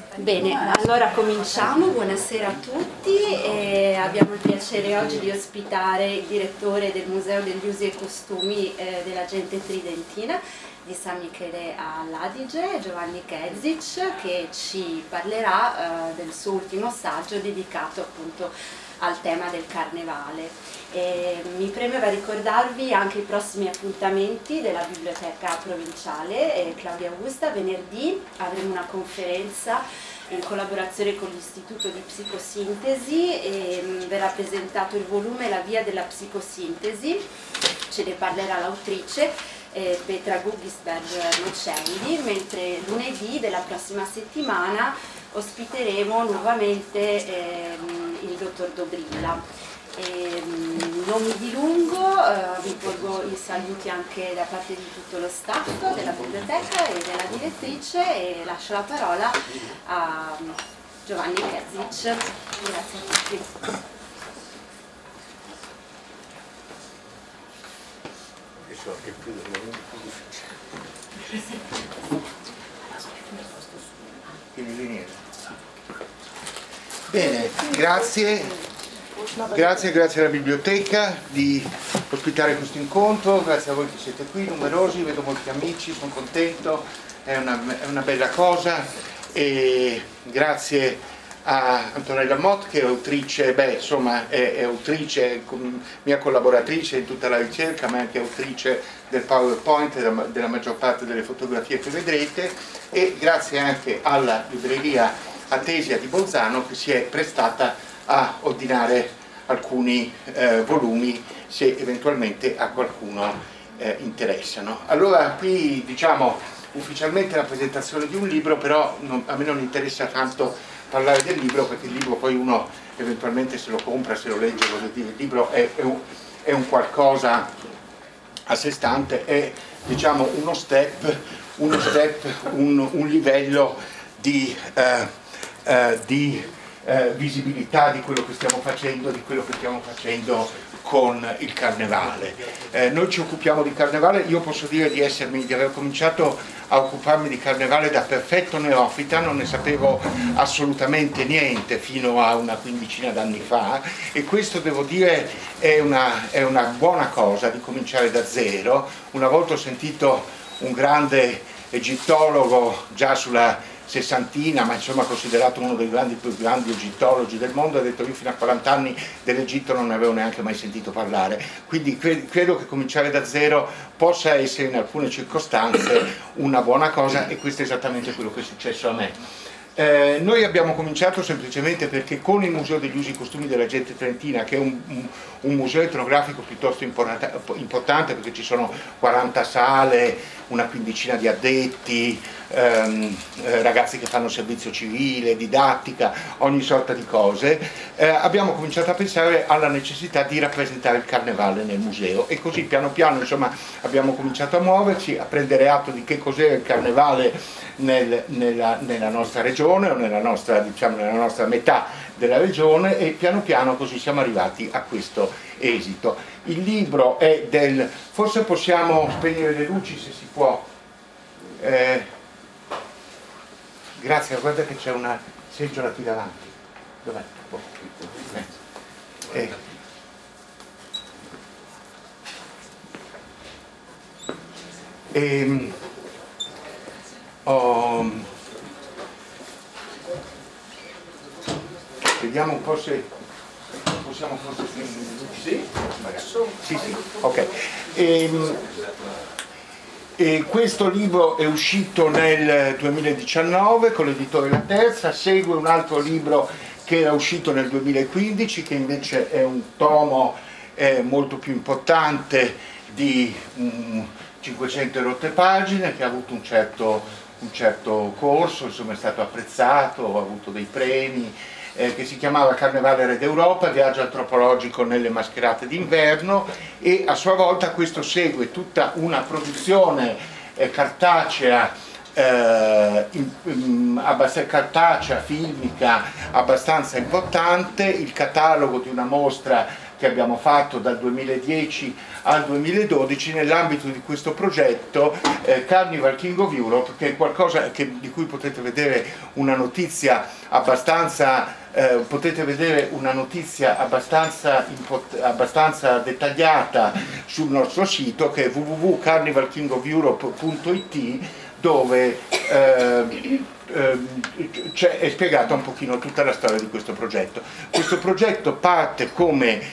Bene, allora cominciamo. Buonasera a tutti. Abbiamo il piacere oggi di ospitare il direttore del Museo degli Usi e Costumi della Gente Tridentina di San Michele all'Adige, Giovanni Kezic, che ci parlerà del suo ultimo saggio dedicato appunto al tema del Carnevale. Mi premeva ricordarvi anche i prossimi appuntamenti della Biblioteca Provinciale Claudia Augusta. Venerdì avremo una conferenza in collaborazione con l'Istituto di Psicosintesi e verrà presentato il volume La via della psicosintesi. Ce ne parlerà l'autrice Petra Guggisberg-Nocelli, mentre lunedì della prossima settimana ospiteremo nuovamente il dottor Dobrilla. Non mi dilungo, vi porgo i saluti anche da parte di tutto lo staff della biblioteca e della direttrice e lascio la parola a Giovanni Kezic. Grazie a tutti. Bene, grazie alla biblioteca di ospitare questo incontro, grazie a voi che siete qui, numerosi, vedo molti amici, sono contento, è una bella cosa, e grazie a Antonella Mott che è autrice, è autrice, mia collaboratrice in tutta la ricerca, ma è anche autrice del PowerPoint della maggior parte delle fotografie che vedrete, e grazie anche alla libreria Atesia di Bolzano che si è prestata a ordinare alcuni volumi se eventualmente a qualcuno interessano. Allora qui diciamo ufficialmente la presentazione di un libro, però a me non interessa tanto parlare del libro, perché il libro poi uno eventualmente se lo compra, se lo legge, voglio dire, il libro è un qualcosa a sé stante, è diciamo un livello di visibilità di quello che stiamo facendo, con il Carnevale. Noi ci occupiamo di Carnevale, io posso dire di aver cominciato a occuparmi di Carnevale da perfetto neofita, non ne sapevo assolutamente niente fino a una quindicina d'anni fa, e questo devo dire è una buona cosa di cominciare da zero. Una volta ho sentito un grande egittologo già sulla sessantina, ma insomma considerato uno dei più grandi egittologi del mondo, ha detto: io fino a 40 anni dell'Egitto non ne avevo neanche mai sentito parlare, quindi credo che cominciare da zero possa essere in alcune circostanze una buona cosa, e questo è esattamente quello che è successo a me. Noi abbiamo cominciato semplicemente perché con il Museo degli Usi e Costumi della Gente Tridentina, che è un museo etnografico piuttosto importante, perché ci sono 40 sale, una quindicina di addetti, ragazzi che fanno servizio civile, didattica, ogni sorta di cose, abbiamo cominciato a pensare alla necessità di rappresentare il Carnevale nel museo, e così piano piano insomma abbiamo cominciato a muoverci, a prendere atto di che cos'era il Carnevale nella nostra regione, o nella nostra metà della regione, e piano piano così siamo arrivati a questo esito. Il libro è forse possiamo spegnere le luci se si può. Grazie, guarda che c'è una seggiola qui davanti. Dov'è? Vediamo un po' se possiamo forse spegnere le luci. Sì? Magari. Sì, ok. E questo libro è uscito nel 2019 con l'editore La Terza, segue un altro libro che era uscito nel 2015, che invece è un tomo molto più importante di 500 rotte pagine, che ha avuto un certo corso, insomma è stato apprezzato, ha avuto dei premi, che si chiamava Carnevale Re d'Europa, viaggio antropologico nelle mascherate d'inverno, e a sua volta questo segue tutta una produzione cartacea, filmica abbastanza importante, il catalogo di una mostra che abbiamo fatto dal 2010 al 2012 nell'ambito di questo progetto Carnival King of Europe, che è qualcosa di cui potete vedere una notizia abbastanza dettagliata sul nostro sito, che è www.carnivalkingofeurope.it, dove è spiegata un pochino tutta la storia di questo progetto. Questo progetto parte come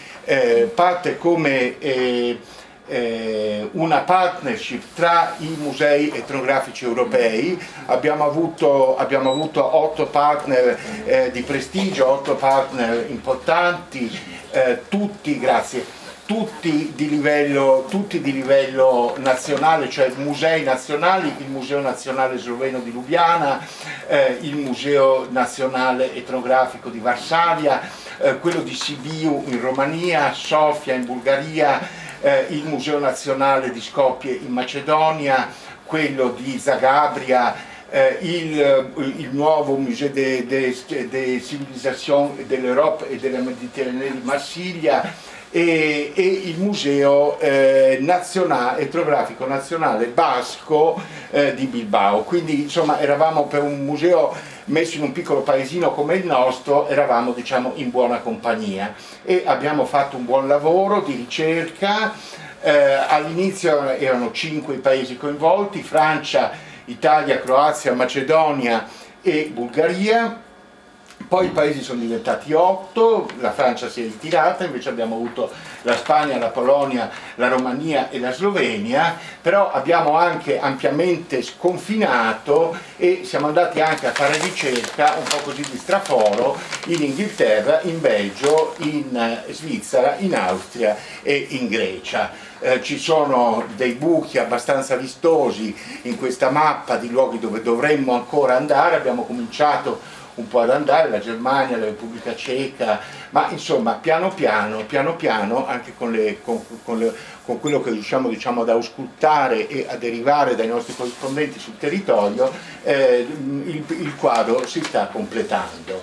una partnership tra i musei etnografici europei. Abbiamo avuto 8 partner di prestigio, 8 partner importanti, tutti di livello nazionale, cioè musei nazionali, il Museo Nazionale Sloveno di Lubiana, il Museo Nazionale Etnografico di Varsavia, quello di Sibiu in Romania, Sofia in Bulgaria, il Museo Nazionale di Skopje in Macedonia, quello di Zagabria, il nuovo Musée des Civilisations de l'Europe et de la Méditerranée di Marsiglia, e il Museo Etnografico Nazionale Basco di Bilbao. Quindi insomma eravamo, per un museo messo in un piccolo paesino come il nostro, eravamo diciamo in buona compagnia e abbiamo fatto un buon lavoro di ricerca. All'inizio erano 5 i paesi coinvolti: Francia, Italia, Croazia, Macedonia e Bulgaria. Poi i paesi sono diventati 8, la Francia si è ritirata, invece abbiamo avuto la Spagna, la Polonia, la Romania e la Slovenia, però abbiamo anche ampiamente sconfinato e siamo andati anche a fare ricerca un po' così di straforo in Inghilterra, in Belgio, in Svizzera, in Austria e in Grecia. Ci sono dei buchi abbastanza vistosi in questa mappa di luoghi dove dovremmo ancora andare. Abbiamo cominciato un po' ad andare, la Germania, la Repubblica Ceca, ma insomma piano piano, anche con quello che riusciamo diciamo ad auscultare e a derivare dai nostri corrispondenti sul territorio, il quadro si sta completando.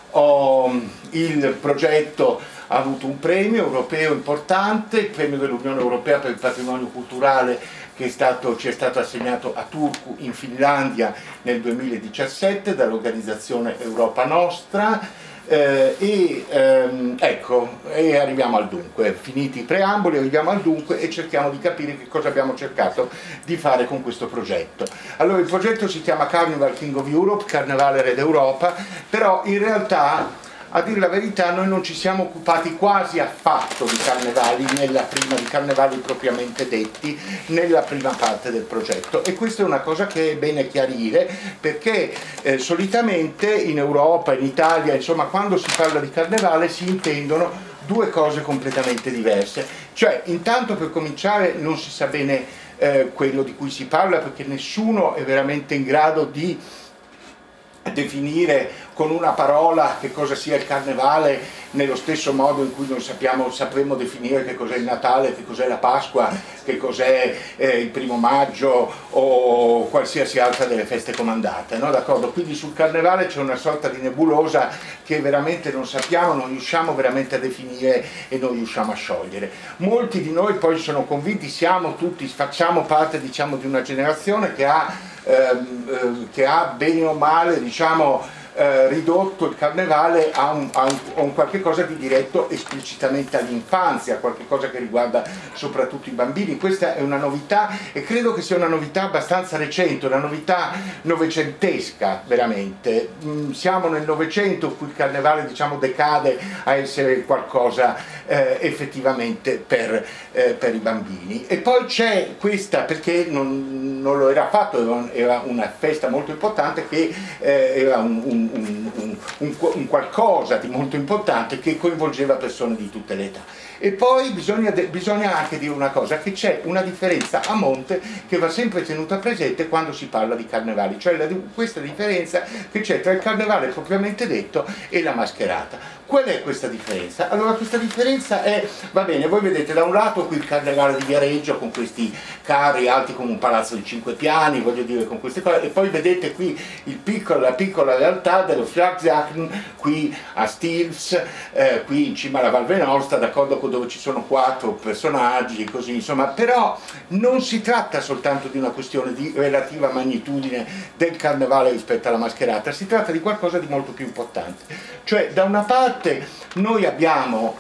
Il progetto ha avuto un premio europeo importante, il premio dell'Unione Europea per il patrimonio culturale, che ci è stato assegnato a Turku in Finlandia nel 2017 dall'organizzazione Europa Nostra. Ecco, e arriviamo al dunque. Finiti i preamboli, arriviamo al dunque e cerchiamo di capire che cosa abbiamo cercato di fare con questo progetto. Allora, il progetto si chiama Carnival King of Europe, Carnevale Re d'Europa, però in realtà, a dire la verità, noi non ci siamo occupati quasi affatto di carnevali, di carnevali propriamente detti, nella prima parte del progetto, e questa è una cosa che è bene chiarire, perché solitamente in Europa, in Italia, insomma, quando si parla di carnevale si intendono due cose completamente diverse. Cioè, intanto, per cominciare, non si sa bene quello di cui si parla, perché nessuno è veramente in grado di definire con una parola che cosa sia il carnevale, nello stesso modo in cui non sapremo definire che cos'è il Natale, che cos'è la Pasqua, che cos'è il 1° maggio o qualsiasi altra delle feste comandate, no? D'accordo? Quindi sul carnevale c'è una sorta di nebulosa che veramente non sappiamo, non riusciamo veramente a definire e non riusciamo a sciogliere. Molti di noi poi sono convinti, facciamo parte diciamo di una generazione che ha bene o male diciamo ridotto il carnevale a un qualche cosa di diretto esplicitamente all'infanzia, qualche cosa che riguarda soprattutto i bambini. Questa è una novità e credo che sia una novità abbastanza recente, una novità novecentesca veramente. Siamo nel Novecento in cui il carnevale diciamo decade a essere qualcosa effettivamente per i bambini. E poi c'è questa, perché non lo era affatto, era una festa molto importante, che era un qualcosa di molto importante che coinvolgeva persone di tutte le età. E poi bisogna anche dire una cosa, che c'è una differenza a monte che va sempre tenuta presente quando si parla di carnevali, cioè questa differenza che c'è tra il carnevale propriamente detto e la mascherata. Qual è questa differenza? Allora, questa differenza è, va bene, voi vedete da un lato qui il carnevale di Viareggio con questi carri alti come un palazzo di 5 piani, voglio dire, con queste cose, e poi vedete qui la piccola realtà Strada dello Flagsachen, qui a Stils, qui in cima alla Val Venosta, d'accordo, dove ci sono 4 personaggi, così insomma, però non si tratta soltanto di una questione di relativa magnitudine del carnevale rispetto alla mascherata, si tratta di qualcosa di molto più importante. Cioè, da una parte noi abbiamo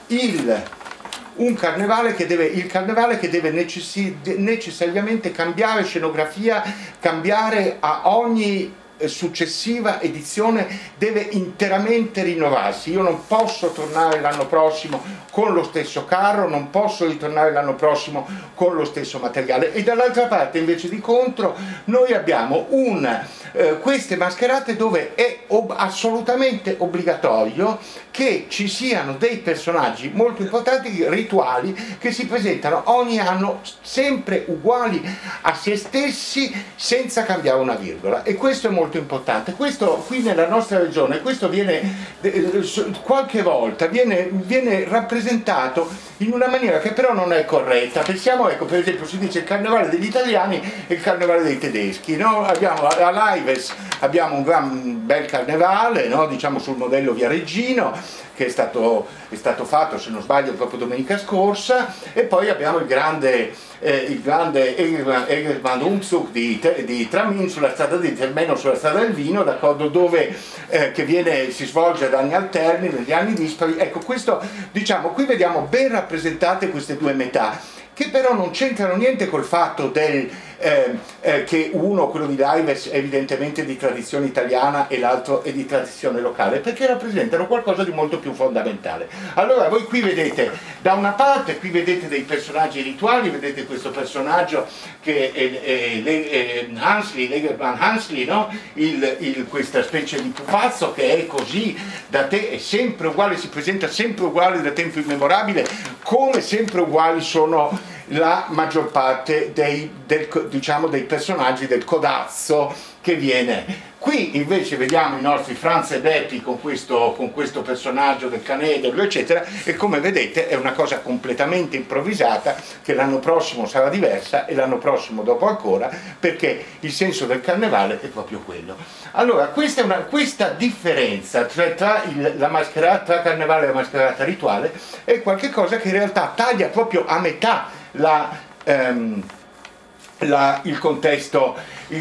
il carnevale che deve necessariamente cambiare scenografia, cambiare a ogni successiva edizione, deve interamente rinnovarsi. Io non posso tornare l'anno prossimo con lo stesso carro, non posso ritornare l'anno prossimo con lo stesso materiale. E dall'altra parte invece di contro noi abbiamo queste mascherate dove è assolutamente obbligatorio che ci siano dei personaggi molto importanti, rituali, che si presentano ogni anno sempre uguali a se stessi senza cambiare una virgola, e questo è molto importante. Questo qui nella nostra regione, questo viene qualche volta viene rappresentato in una maniera che però non è corretta. Pensiamo, ecco, per esempio si dice il carnevale degli italiani e il carnevale dei tedeschi, no? Abbiamo a Laives abbiamo un gran bel carnevale, no? Diciamo sul modello Viareggino, che è stato fatto, se non sbaglio, proprio domenica scorsa, e poi abbiamo il grande Egerman Umzug di Tramin sulla strada di Termeno, sulla strada del vino, d'accordo, dove si svolge ad anni alterni, negli anni dispari. Ecco, questo, diciamo, qui vediamo ben rappresentate queste due metà, che però non c'entrano niente col fatto che uno, quello di Laives, è evidentemente di tradizione italiana e l'altro è di tradizione locale, perché rappresentano qualcosa di molto più fondamentale. Allora voi qui vedete, da una parte qui vedete dei personaggi rituali, vedete questo personaggio che è Legerman Hansli, no? Questa specie di pupazzo che è così da è sempre uguale, si presenta sempre uguale da tempo immemorabile, come sempre uguali sono la maggior parte dei personaggi del codazzo che viene. Qui invece vediamo i nostri Franz e Beppi con questo personaggio del Canederlo, eccetera, e come vedete è una cosa completamente improvvisata, che l'anno prossimo sarà diversa e l'anno prossimo dopo ancora, perché il senso del carnevale è proprio quello. Allora, questa differenza tra carnevale e la mascherata rituale è qualcosa che in realtà taglia proprio a metà il contesto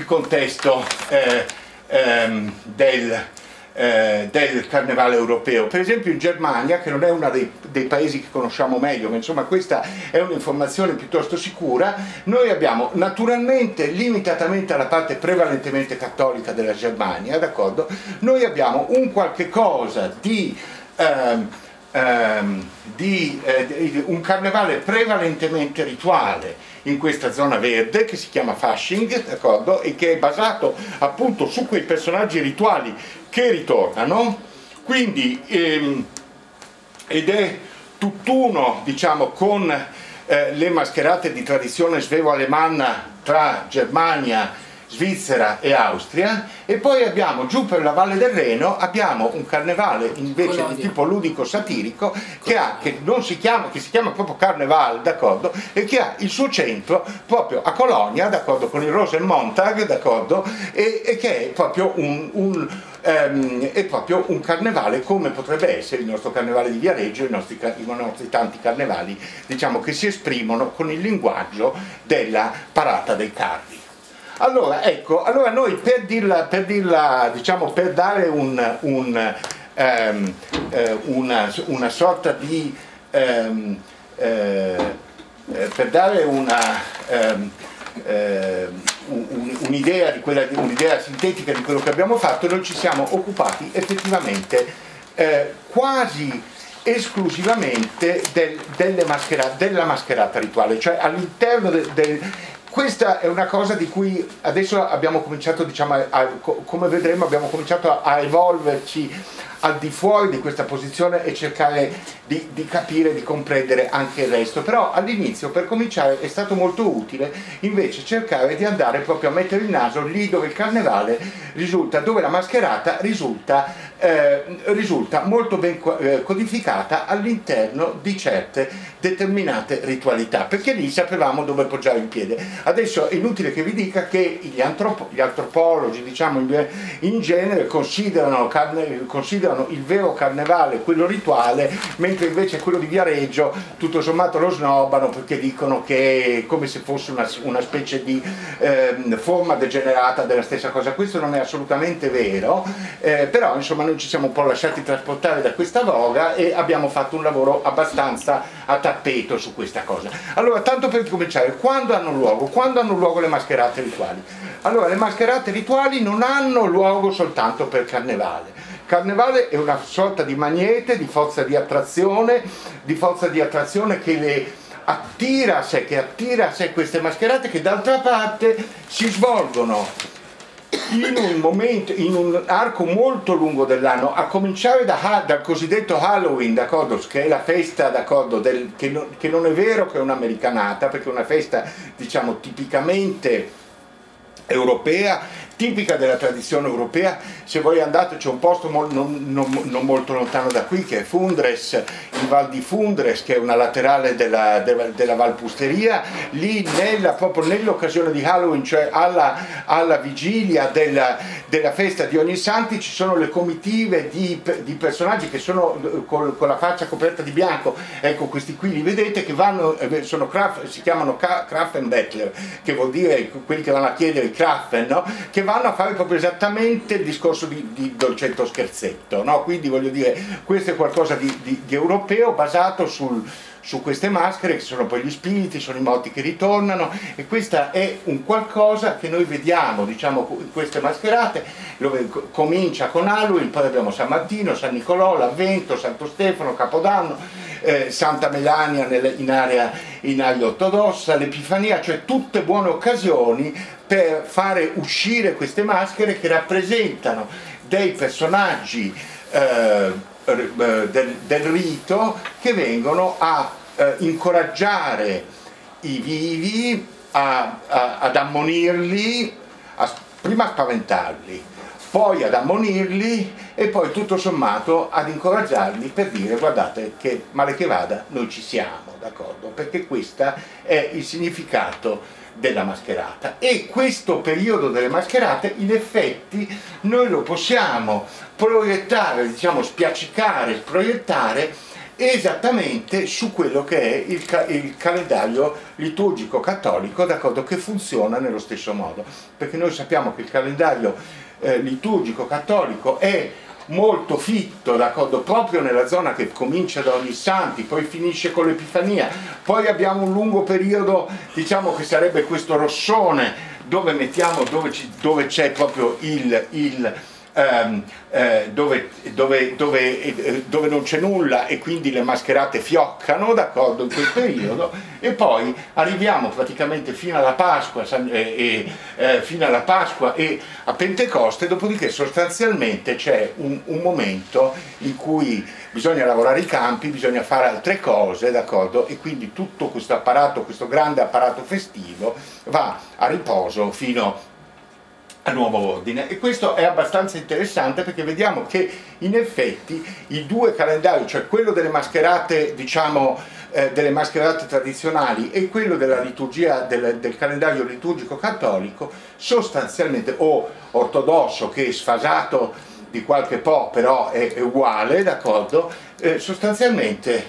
del carnevale europeo. Per esempio in Germania, che non è uno dei paesi che conosciamo meglio, ma insomma questa è un'informazione piuttosto sicura, noi abbiamo naturalmente, limitatamente alla parte prevalentemente cattolica della Germania, d'accordo, noi abbiamo un qualche cosa di un carnevale prevalentemente rituale in questa zona verde che si chiama Fasching, d'accordo, e che è basato appunto su quei personaggi rituali che ritornano, quindi ed è tutt'uno, diciamo, con le mascherate di tradizione svevo-alemanna tra Germania, Svizzera e Austria, e poi abbiamo giù per la Valle del Reno abbiamo un carnevale invece di tipo ludico satirico che si chiama proprio Carneval, d'accordo, e che ha il suo centro proprio a Colonia, d'accordo, con il Rosenmontag, d'accordo, e che è proprio un carnevale come potrebbe essere il nostro carnevale di Viareggio, i nostri tanti carnevali, diciamo, che si esprimono con il linguaggio della parata dei carri. Allora, ecco, noi per dare una sorta di per dare un'idea sintetica di quello che abbiamo fatto, noi ci siamo occupati effettivamente quasi esclusivamente della mascherata rituale, cioè all'interno questa è una cosa di cui adesso abbiamo cominciato, diciamo, come vedremo, abbiamo cominciato a evolverci al di fuori di questa posizione e cercare di capire, di comprendere anche il resto. Però all'inizio, per cominciare, è stato molto utile invece cercare di andare proprio a mettere il naso lì dove il carnevale dove la mascherata risulta molto ben codificata all'interno di certe determinate ritualità, perché lì sapevamo dove poggiare il piede. Adesso è inutile che vi dica che gli antropologi, diciamo in genere, considerano il vero carnevale quello rituale, mentre invece quello di Viareggio tutto sommato lo snobbano, perché dicono che è come se fosse una specie di forma degenerata della stessa cosa. Questo non è assolutamente vero, però insomma noi ci siamo un po' lasciati trasportare da questa voga e abbiamo fatto un lavoro abbastanza a tappeto su questa cosa. Allora, tanto per cominciare, quando hanno luogo le mascherate rituali? Allora, le mascherate rituali non hanno luogo soltanto per Carnevale. Carnevale è una sorta di magnete, di forza di attrazione che le attira a sé queste mascherate, che d'altra parte si svolgono in un arco molto lungo dell'anno, a cominciare dal cosiddetto Halloween, d'accordo, che è la festa, d'accordo, che non è vero che è un'americanata, perché è una festa, diciamo, tipicamente europea, tipica della tradizione europea. Se voi andate, c'è un posto non molto lontano da qui, che è Fundres, in Val di Fundres, che è una laterale della Val Pusteria. Lì proprio nell'occasione di Halloween, cioè alla vigilia della festa di Ognissanti, ci sono le comitive di personaggi che sono con la faccia coperta di bianco. Ecco, questi qui li vedete, che si chiamano Krafenbettler, che vuol dire quelli che vanno a chiedere il Krafen, no? Che vanno a fare proprio esattamente il discorso di dolcetto scherzetto, no? Quindi voglio dire, questo è qualcosa di europeo, basato su queste maschere, che sono poi gli spiriti, sono i morti che ritornano, e questa è un qualcosa che noi vediamo, diciamo, in queste mascherate, dove comincia con Halloween, poi abbiamo San Martino, San Nicolò, l'Avvento, Santo Stefano, Capodanno, Santa Melania in area ortodossa, l'Epifania, cioè tutte buone occasioni per fare uscire queste maschere che rappresentano dei personaggi del rito, che vengono a incoraggiare i vivi, ad ammonirli, prima a spaventarli, poi ad ammonirli e poi tutto sommato ad incoraggiarli, per dire: guardate che male che vada noi ci siamo, d'accordo? Perché questo è il significato della mascherata, e questo periodo delle mascherate in effetti noi lo possiamo proiettare, diciamo spiaccicare, proiettare esattamente su quello che è il calendario liturgico cattolico, d'accordo, che funziona nello stesso modo, perché noi sappiamo che il calendario liturgico cattolico è molto fitto, d'accordo, proprio nella zona che comincia da Ognissanti, poi finisce con l'Epifania, poi abbiamo un lungo periodo, diciamo, che sarebbe questo rossone, dove c'è proprio dove non c'è nulla, e quindi le mascherate fioccano, d'accordo, in quel periodo, e poi arriviamo praticamente fino alla Pasqua e a Pentecoste, dopodiché sostanzialmente c'è un momento in cui bisogna lavorare i campi, bisogna fare altre cose, d'accordo, e quindi tutto questo apparato, questo grande apparato festivo, va a riposo fino a nuovo ordine. E questo è abbastanza interessante, perché vediamo che in effetti i due calendari, cioè quello delle mascherate, diciamo, delle mascherate tradizionali, e quello della liturgia, del calendario liturgico cattolico, sostanzialmente, o ortodosso, che è sfasato di qualche po', però è uguale, d'accordo, sostanzialmente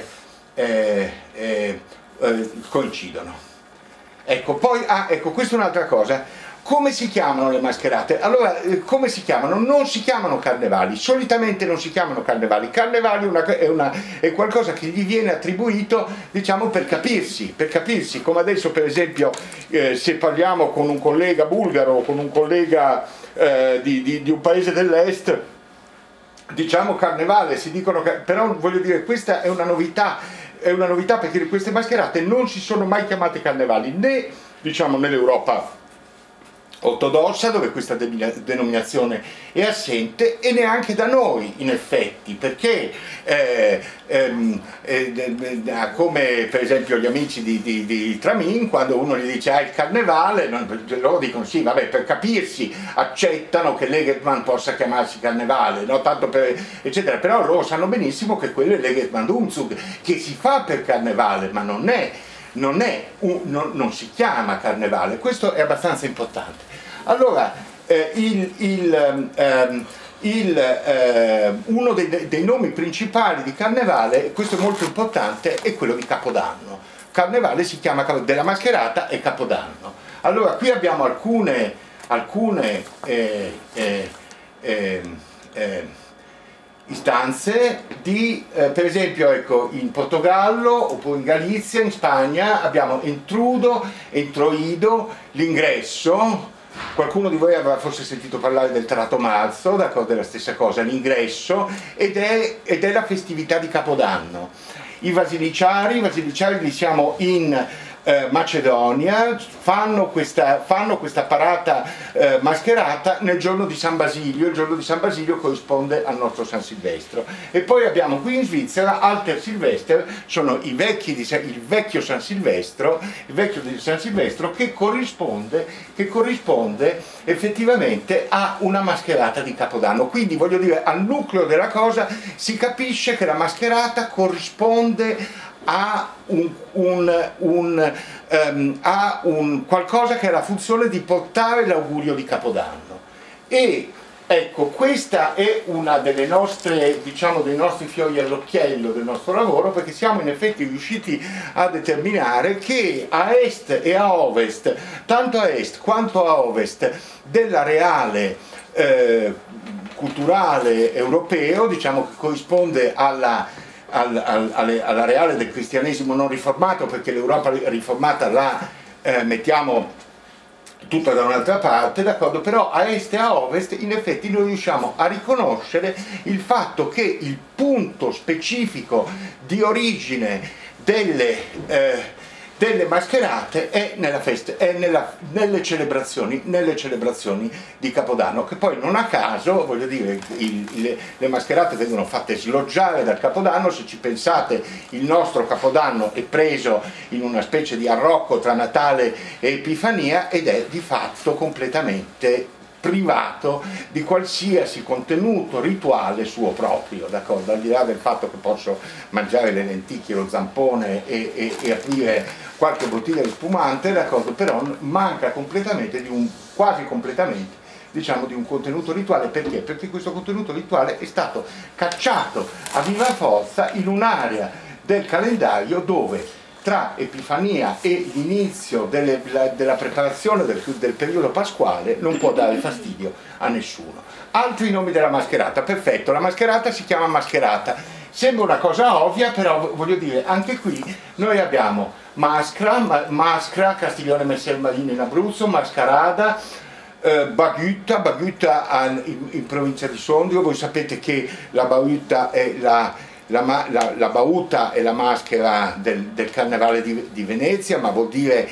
coincidono. Ecco, poi, ecco, questa è un'altra cosa. Come si chiamano le mascherate? Allora, come si chiamano? Non si chiamano carnevali, solitamente non si chiamano carnevali. Carnevali è qualcosa che gli viene attribuito, diciamo, per capirsi, come adesso per esempio se parliamo con un collega bulgaro o con un collega di un paese dell'est, diciamo carnevale, si dicono, però voglio dire, questa è una novità, perché queste mascherate non si sono mai chiamate carnevali, né, diciamo, nell'Europa ortodossa, dove questa denominazione è assente, e neanche da noi in effetti, perché come per esempio gli amici di Tramin, quando uno gli dice il carnevale, loro dicono sì, vabbè, per capirsi accettano che l'Egetman possa chiamarsi carnevale, no? Tanto per, eccetera, però loro sanno benissimo che quello è l'Egetman Umzug, che si fa per carnevale, ma non è non si chiama carnevale. Questo è abbastanza importante. Allora, uno dei nomi principali di carnevale, questo è molto importante, è quello di Capodanno. Carnevale si chiama della Mascherata e Capodanno. Allora, qui abbiamo alcune istanze di, per esempio, ecco, in Portogallo oppure in Galizia, in Spagna abbiamo intrudo, entroido, l'ingresso. Qualcuno di voi aveva forse sentito parlare del Trato Marzo, d'accordo, è la stessa cosa, l'ingresso, ed è la festività di Capodanno. I basiliciari li siamo in Macedonia, fanno questa parata mascherata nel giorno di San Basilio. Il giorno di San Basilio corrisponde al nostro San Silvestro. E poi abbiamo qui in Svizzera Alter Silvester, sono il vecchio San Silvestro, che corrisponde effettivamente a una mascherata di Capodanno. Quindi, voglio dire, al nucleo della cosa si capisce che la mascherata corrisponde a un qualcosa che ha la funzione di portare l'augurio di Capodanno. E ecco, questa è una delle nostre, diciamo, dei nostri fiori all'occhiello del nostro lavoro, perché siamo in effetti riusciti a determinare che a est e a ovest, tanto a est quanto a ovest dell'areale culturale europeo, diciamo, che corrisponde all'areale del cristianesimo non riformato, perché l'Europa riformata la mettiamo tutta da un'altra parte, d'accordo? Però a est e a ovest in effetti noi riusciamo a riconoscere il fatto che il punto specifico di origine delle mascherate è nelle celebrazioni di Capodanno, che poi non a caso, voglio dire, le mascherate vengono fatte sloggiare dal Capodanno. Se ci pensate, il nostro Capodanno è preso in una specie di arrocco tra Natale e Epifania ed è di fatto completamente privato di qualsiasi contenuto rituale suo proprio, d'accordo? Al di là del fatto che posso mangiare le lenticchie, lo zampone e aprire qualche bottiglia di spumante, d'accordo? Però manca completamente quasi completamente, diciamo, di un contenuto rituale. Perché? Perché questo contenuto rituale è stato cacciato a viva forza in un'area del calendario dove tra Epifania e l'inizio della preparazione del periodo pasquale non può dare fastidio a nessuno. Altri nomi della mascherata, perfetto, la mascherata si chiama mascherata, sembra una cosa ovvia, però voglio dire, anche qui noi abbiamo maschera, Castiglione Messer Marino in Abruzzo, mascarada, Bagutta in provincia di Sondrio. Voi sapete che la Bagutta è la bauta è la maschera del Carnevale di Venezia, ma vuol dire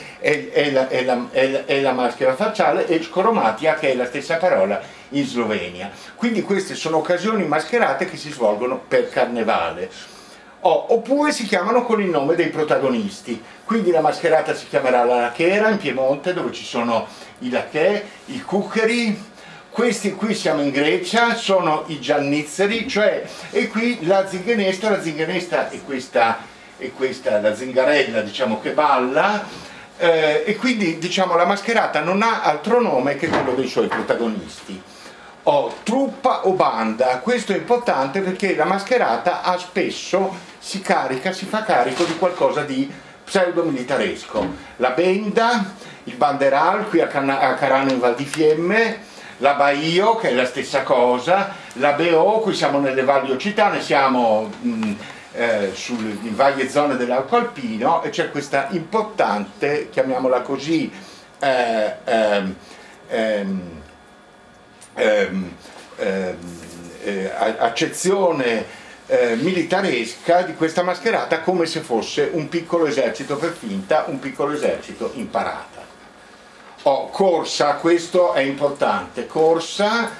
è la maschera facciale, e Skoromatia, che è la stessa parola in Slovenia. Quindi queste sono occasioni mascherate che si svolgono per Carnevale. Oppure si chiamano con il nome dei protagonisti. Quindi la mascherata si chiamerà la Lachera in Piemonte, dove ci sono i lachè, i cuccheri. Questi qui, siamo in Grecia, sono i giannizzeri, cioè, e qui la zinganesta è questa la zingarella, diciamo, che balla, e quindi, diciamo, la mascherata non ha altro nome che quello dei suoi protagonisti. Truppa o banda. Questo è importante perché la mascherata spesso si fa carico di qualcosa di pseudo-militaresco. La benda, il banderal, qui a Carano in Val di Fiemme, la Baio, che è la stessa cosa, la BO, qui siamo nelle valli occitane, siamo in varie zone dell'arco alpino, e c'è questa importante, chiamiamola così, accezione militaresca di questa mascherata, come se fosse un piccolo esercito per finta, un piccolo esercito in parata. Corsa, questo è importante, corsa,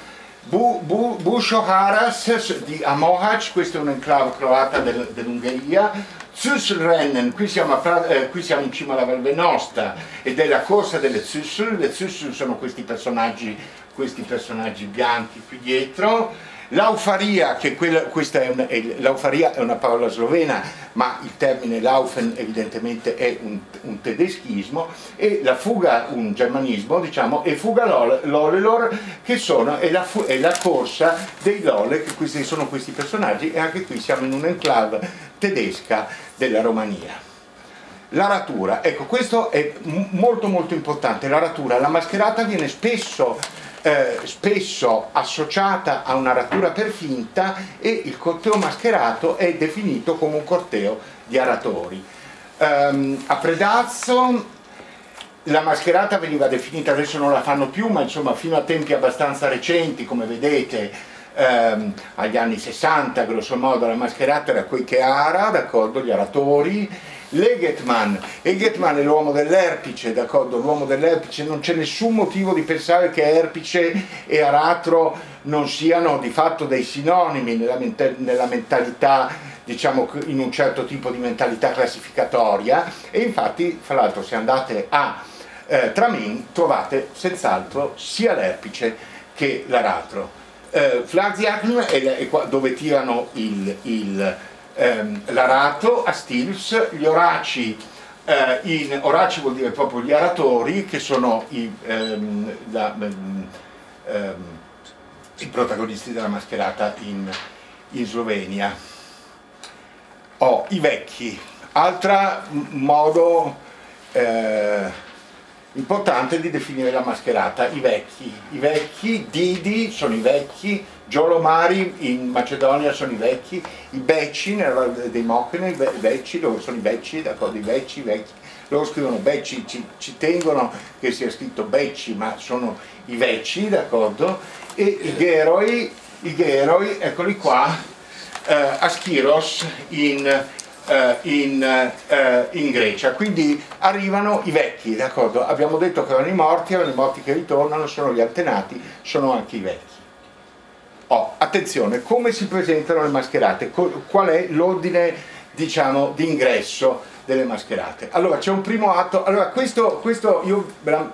Bušoharac di Amohac, questo è un enclave croata dell'Ungheria, Züsselrennen, qui siamo in cima alla Val Venosta, ed è la corsa delle Züssel. Le Züssel sono questi personaggi bianchi qui dietro, Laufaria, laufaria è una parola slovena, ma il termine laufen evidentemente è un tedeschismo, e la fuga, un germanismo, diciamo, e fuga lolelor, che è la corsa dei lole, che questi sono questi personaggi, e anche qui siamo in un'enclave tedesca della Romania. L'aratura, ecco, questo è molto molto importante. L'aratura, la mascherata viene spesso associata a un'aratura per finta, e il corteo mascherato è definito come un corteo di aratori. A Predazzo la mascherata veniva definita, adesso non la fanno più, ma insomma fino a tempi abbastanza recenti, come vedete, agli anni 60 grosso modo, la mascherata era quei che ara, d'accordo, gli aratori. L'Egetman è l'uomo dell'Erpice, d'accordo? L'uomo dell'Erpice, non c'è nessun motivo di pensare che Erpice e aratro non siano di fatto dei sinonimi nella mentalità, diciamo, in un certo tipo di mentalità classificatoria, e infatti, fra l'altro, se andate a Tramin trovate senz'altro sia l'Erpice che l'aratro. Flagziakn è dove tirano l'arato, a Stils, gli oraci, oraci vuol dire proprio gli aratori, che sono i protagonisti della mascherata in Slovenia. I vecchi, altro modo importante di definire la mascherata. I vecchi, Didi sono i vecchi, Giolomari in Macedonia sono i vecchi, i becci dei Mochene, i becci, loro sono i becci, d'accordo, i vecchi, loro scrivono becci, ci tengono che sia scritto becci, ma sono i vecchi, d'accordo, e i geroi, eccoli qua, Aschiros in Grecia. Quindi arrivano i vecchi, d'accordo? Abbiamo detto che erano i morti che ritornano, sono gli antenati, sono anche i vecchi. Attenzione, come si presentano le mascherate? Qual è l'ordine, diciamo, di ingresso delle mascherate? Allora, c'è un primo atto. Allora, questo io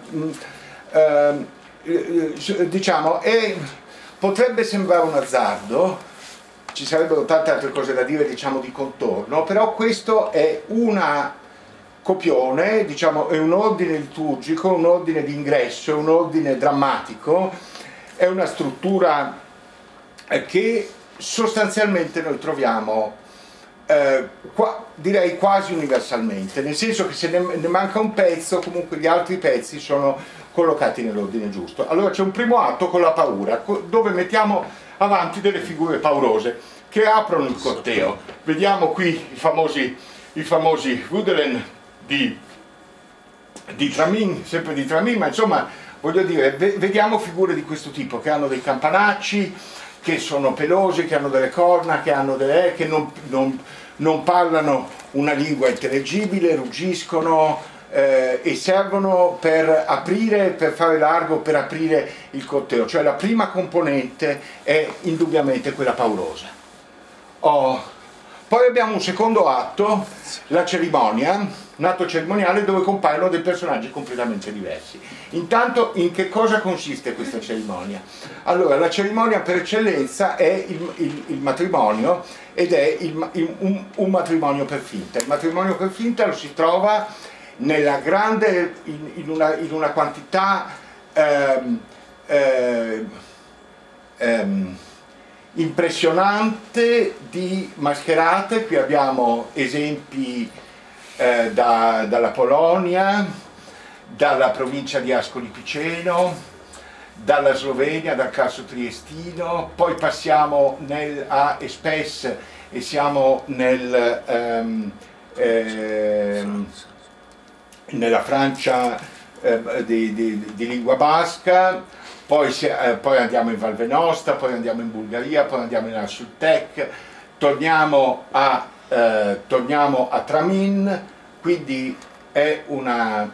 diciamo, potrebbe sembrare un azzardo, ci sarebbero tante altre cose da dire, diciamo, di contorno, però questo è una copione, diciamo, è un ordine liturgico, un ordine di ingresso, è un ordine drammatico, è una struttura che sostanzialmente noi troviamo direi quasi universalmente, nel senso che se ne manca un pezzo, comunque gli altri pezzi sono collocati nell'ordine giusto. Allora c'è un primo atto con la paura, dove mettiamo avanti delle figure paurose che aprono il corteo. Vediamo qui i famosi Rudelen di Tramin, sempre di Tramin, ma insomma, voglio dire, vediamo figure di questo tipo che hanno dei campanacci, che sono pelosi, che hanno delle corna, che non parlano una lingua intellegibile, ruggiscono e servono per aprire, per fare largo, per aprire il corteo. Cioè la prima componente è indubbiamente quella paurosa. Poi abbiamo un secondo atto, la cerimonia, un atto cerimoniale dove compaiono dei personaggi completamente diversi. Intanto, in che cosa consiste questa cerimonia? Allora, la cerimonia per eccellenza è il matrimonio, ed è un matrimonio per finta. Il matrimonio per finta lo si trova nella grande, in una quantità impressionante di mascherate. Qui abbiamo esempi dalla Polonia, dalla provincia di Ascoli Piceno, dalla Slovenia, dal Carso Triestino, poi passiamo a Espes e siamo nella Francia di lingua basca, poi andiamo in Val Venosta, poi andiamo in Bulgaria, poi andiamo in Arsultek, torniamo a Tramin. Quindi è un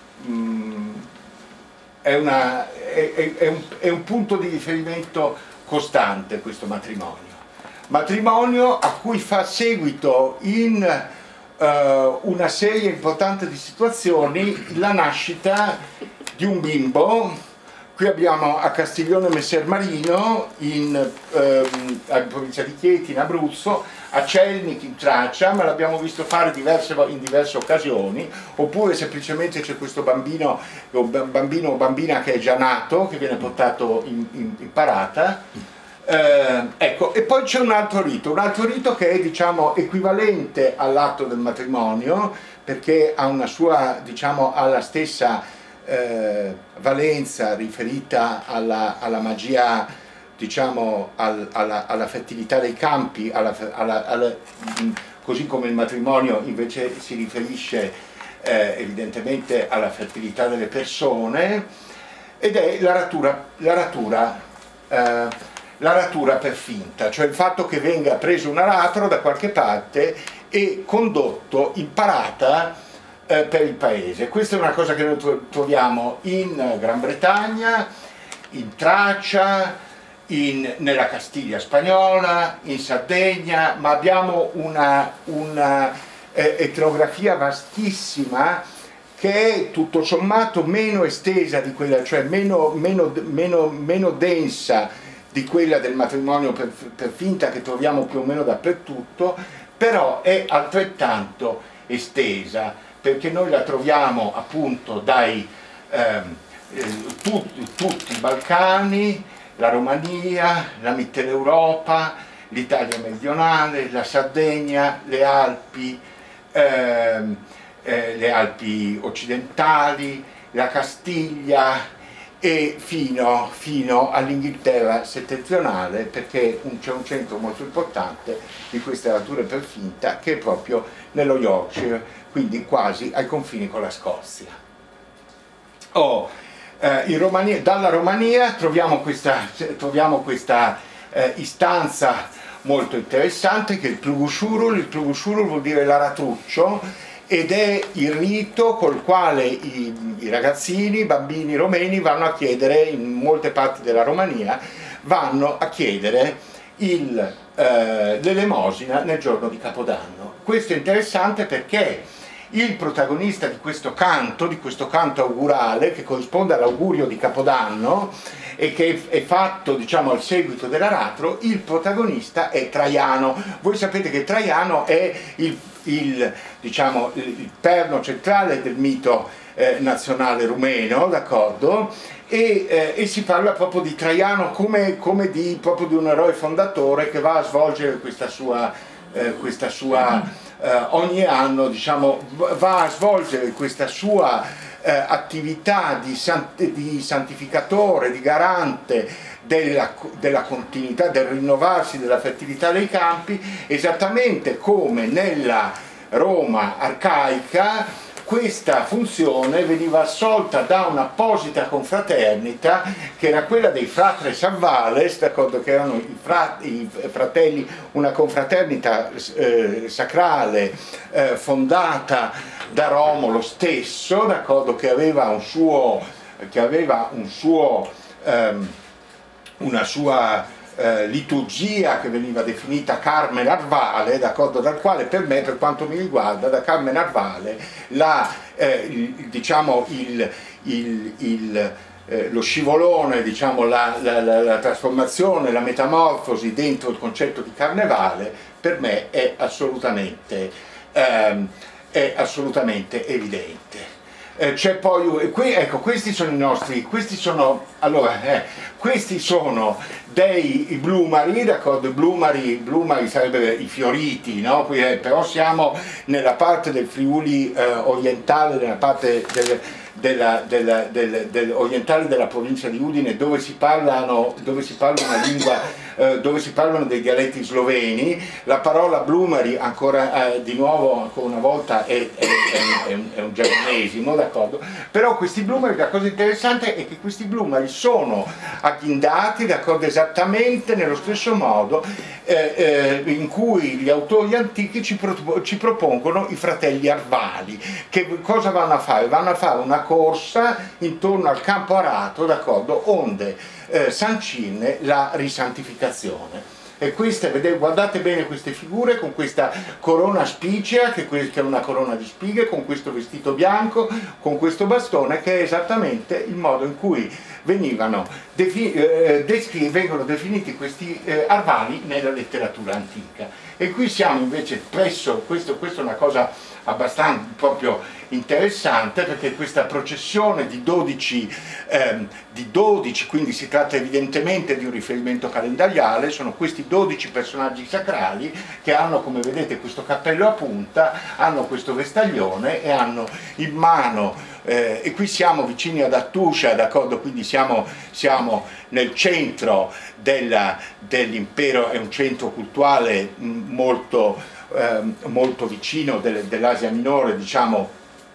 punto di riferimento costante questo matrimonio a cui fa seguito in una serie importante di situazioni la nascita di un bimbo Qui abbiamo a Castiglione Messer Marino, in provincia di Chieti, in Abruzzo, a Celnic in Tracia, ma l'abbiamo visto fare in diverse occasioni, oppure semplicemente c'è questo bambino o bambina che è già nato, che viene portato in parata. Ecco, e poi c'è un altro rito che è, diciamo, equivalente all'atto del matrimonio, perché ha una sua, diciamo, ha la stessa valenza riferita alla magia, diciamo, alla fertilità dei campi, così come il matrimonio invece si riferisce evidentemente alla fertilità delle persone, ed è la ratura per finta, cioè il fatto che venga preso un aratro da qualche parte e condotto in parata per il paese. Questa è una cosa che noi troviamo in Gran Bretagna, in Tracia, nella Castiglia spagnola, in Sardegna, ma abbiamo una etnografia vastissima che è tutto sommato meno estesa di quella, cioè meno densa di quella del matrimonio per finta, che troviamo più o meno dappertutto, però è altrettanto estesa, perché noi la troviamo appunto dai tutti i Balcani, la Romania, la Mitteleuropa, l'Italia meridionale, la Sardegna, le Alpi occidentali, la Castiglia, e fino all'Inghilterra settentrionale, perché c'è un centro molto importante di queste rature per finta che è proprio nello Yorkshire, quindi quasi ai confini con la Scozia. Dalla Romania troviamo questa istanza molto interessante, che è il plugushurul. Il plugushurul vuol dire l'aratruccio, ed è il rito col quale i ragazzini, i bambini romeni vanno a chiedere, in molte parti della Romania, vanno a chiedere l'elemosina nel giorno di Capodanno. Questo è interessante perché il protagonista di questo canto augurale, che corrisponde all'augurio di Capodanno e che è fatto, diciamo, al seguito dell'aratro, il protagonista è Traiano. Voi sapete che Traiano è il perno centrale del mito nazionale rumeno, d'accordo? E si parla proprio di Traiano come proprio di un eroe fondatore che va a svolgere questa sua ogni anno, diciamo, va a svolgere questa sua attività di santificatore, di garante della continuità, del rinnovarsi della fertilità dei campi, esattamente come nella Roma arcaica questa funzione veniva assolta da un'apposita confraternita, che era quella dei fratres avvales, d'accordo, che erano i fratelli, una confraternita sacrale fondata da Romolo stesso, d'accordo, che aveva una sua liturgia che veniva definita Carmen Arvale, d'accordo, dal quale per me, per quanto mi riguarda, da Carmen Arvale lo scivolone, diciamo, la trasformazione, la metamorfosi dentro il concetto di carnevale per me è assolutamente evidente. C'è poi, ecco, questi sono dei blumari, d'accordo? I blumari sarebbero i fioriti, no? Però siamo nella parte del Friuli orientale, nella parte orientale della provincia di Udine, dove si parla una lingua, dove si parlano dei dialetti sloveni. La parola blumari, ancora una volta, è un giapponesimo, d'accordo? Però questi blumari, la cosa interessante è che questi blumari sono agghindati, d'accordo, esattamente nello stesso modo in cui gli autori antichi ci propongono i fratelli Arvali. Che cosa vanno a fare? Vanno a fare una corsa intorno al campo arato, d'accordo, onde sancirne la risantificazione. E guardate bene queste figure con questa corona spicea, che è una corona di spighe, con questo vestito bianco, con questo bastone, che è esattamente il modo in cui vengono definiti questi arvali nella letteratura antica. E qui siamo invece presso, questa è una cosa abbastanza proprio interessante, perché questa processione di 12, quindi si tratta evidentemente di un riferimento calendariale, sono questi 12 personaggi sacrali che hanno, come vedete, questo cappello a punta, hanno questo vestaglione e hanno in mano, e qui siamo vicini ad Attusha, d'accordo? Quindi siamo nel centro dell'impero, è un centro culturale molto vicino dell'Asia minore, diciamo,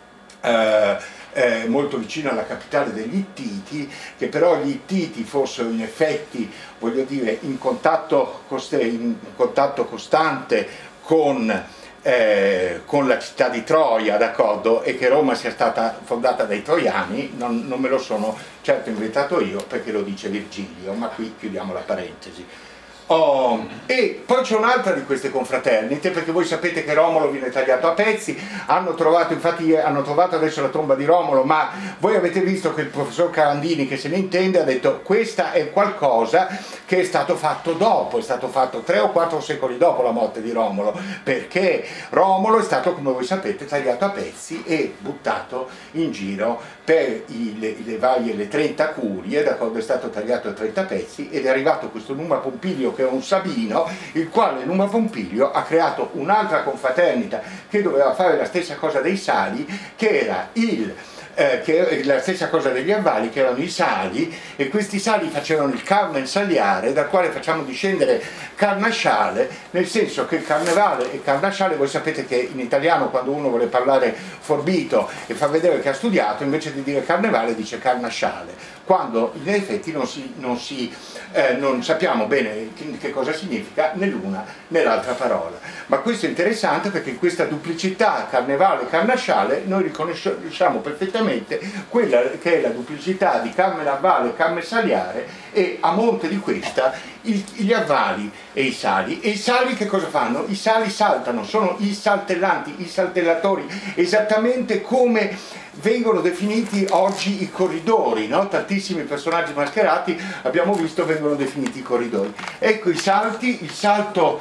molto vicino alla capitale degli Ittiti, che però gli Ittiti fossero in effetti, voglio dire, in contatto costante con la città di Troia, d'accordo? E che Roma sia stata fondata dai troiani, non me lo sono certo inventato io, perché lo dice Virgilio, ma qui chiudiamo la parentesi. E poi c'è un'altra di queste confraternite, perché voi sapete che Romolo viene tagliato a pezzi, infatti hanno trovato adesso la tomba di Romolo, ma voi avete visto che il professor Carandini, che se ne intende, ha detto questa è qualcosa che è stato fatto dopo, è stato fatto 3 o 4 secoli dopo la morte di Romolo, perché Romolo è stato, come voi sapete, tagliato a pezzi e buttato in giro per le 30 curie, d'accordo? È stato tagliato a 30 pezzi ed è arrivato questo Numa Pompilio, che è un sabino, il quale Numa Pompilio ha creato un'altra confraternita che doveva fare la stessa cosa dei Sali, che era la stessa cosa degli Avvali, che erano i Sali, e questi Sali facevano il Carmen Saliare, dal quale facciamo discendere Carnasciale, nel senso che il Carnevale e Carnasciale, voi sapete che in italiano quando uno vuole parlare forbito e fa vedere che ha studiato, invece di dire Carnevale dice Carnasciale, quando in effetti non sappiamo bene che cosa significa né l'una né l'altra parola. Ma questo è interessante perché in questa duplicità Carnevale e Carnasciale noi riconosciamo perfettamente quella che è la duplicità di Carmen Avvale e Carmen Saliare, e a monte di questa gli Avvali e i Sali. E i Sali che cosa fanno? I Sali saltano, sono i saltellanti, i saltellatori, esattamente come vengono definiti oggi i corridori, no? Tantissimi personaggi mascherati, abbiamo visto, vengono definiti i corridori. Ecco i salti, il salto,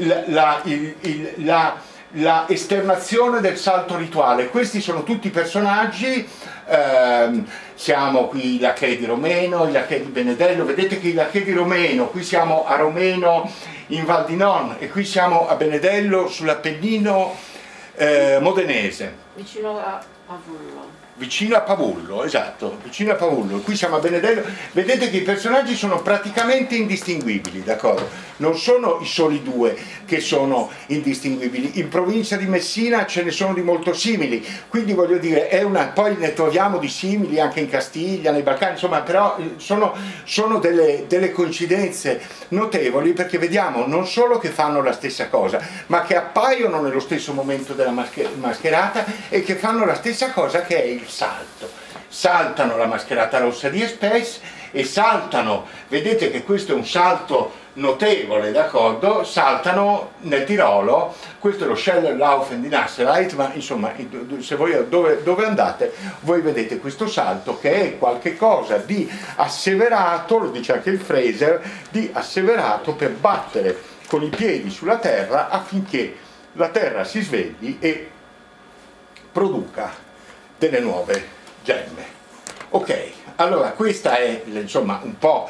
la esternazione del salto rituale. Questi sono tutti personaggi, siamo qui i Lachè di Romeno, i Lachè di Benedello, vedete che i Lachè di Romeno, qui siamo a Romeno in Val di Non e qui siamo a Benedello sull'Appennino modenese. Vicino a Pavullo. Vicino a Pavullo, esatto, vicino a Pavullo. Qui siamo a Benedello. Vedete che i personaggi sono praticamente indistinguibili, d'accordo? Non sono i soli due che sono indistinguibili. In provincia di Messina ce ne sono di molto simili, quindi voglio dire, poi ne troviamo di simili anche in Castiglia, nei Balcani, insomma, però sono delle coincidenze notevoli, perché vediamo non solo che fanno la stessa cosa, ma che appaiono nello stesso momento della mascherata e che fanno la stessa cosa, che è il salto. Saltano la mascherata rossa di Espes e saltano, vedete che questo è un salto notevole, d'accordo? Saltano nel Tirolo, questo è lo Schellerlaufen di Nassereit, ma insomma se voi dove andate voi vedete questo salto, che è qualche cosa di asseverato, lo dice anche il Fraser, di asseverato per battere con i piedi sulla terra affinché la terra si svegli e produca delle nuove gemme. Ok, allora questa è insomma un po'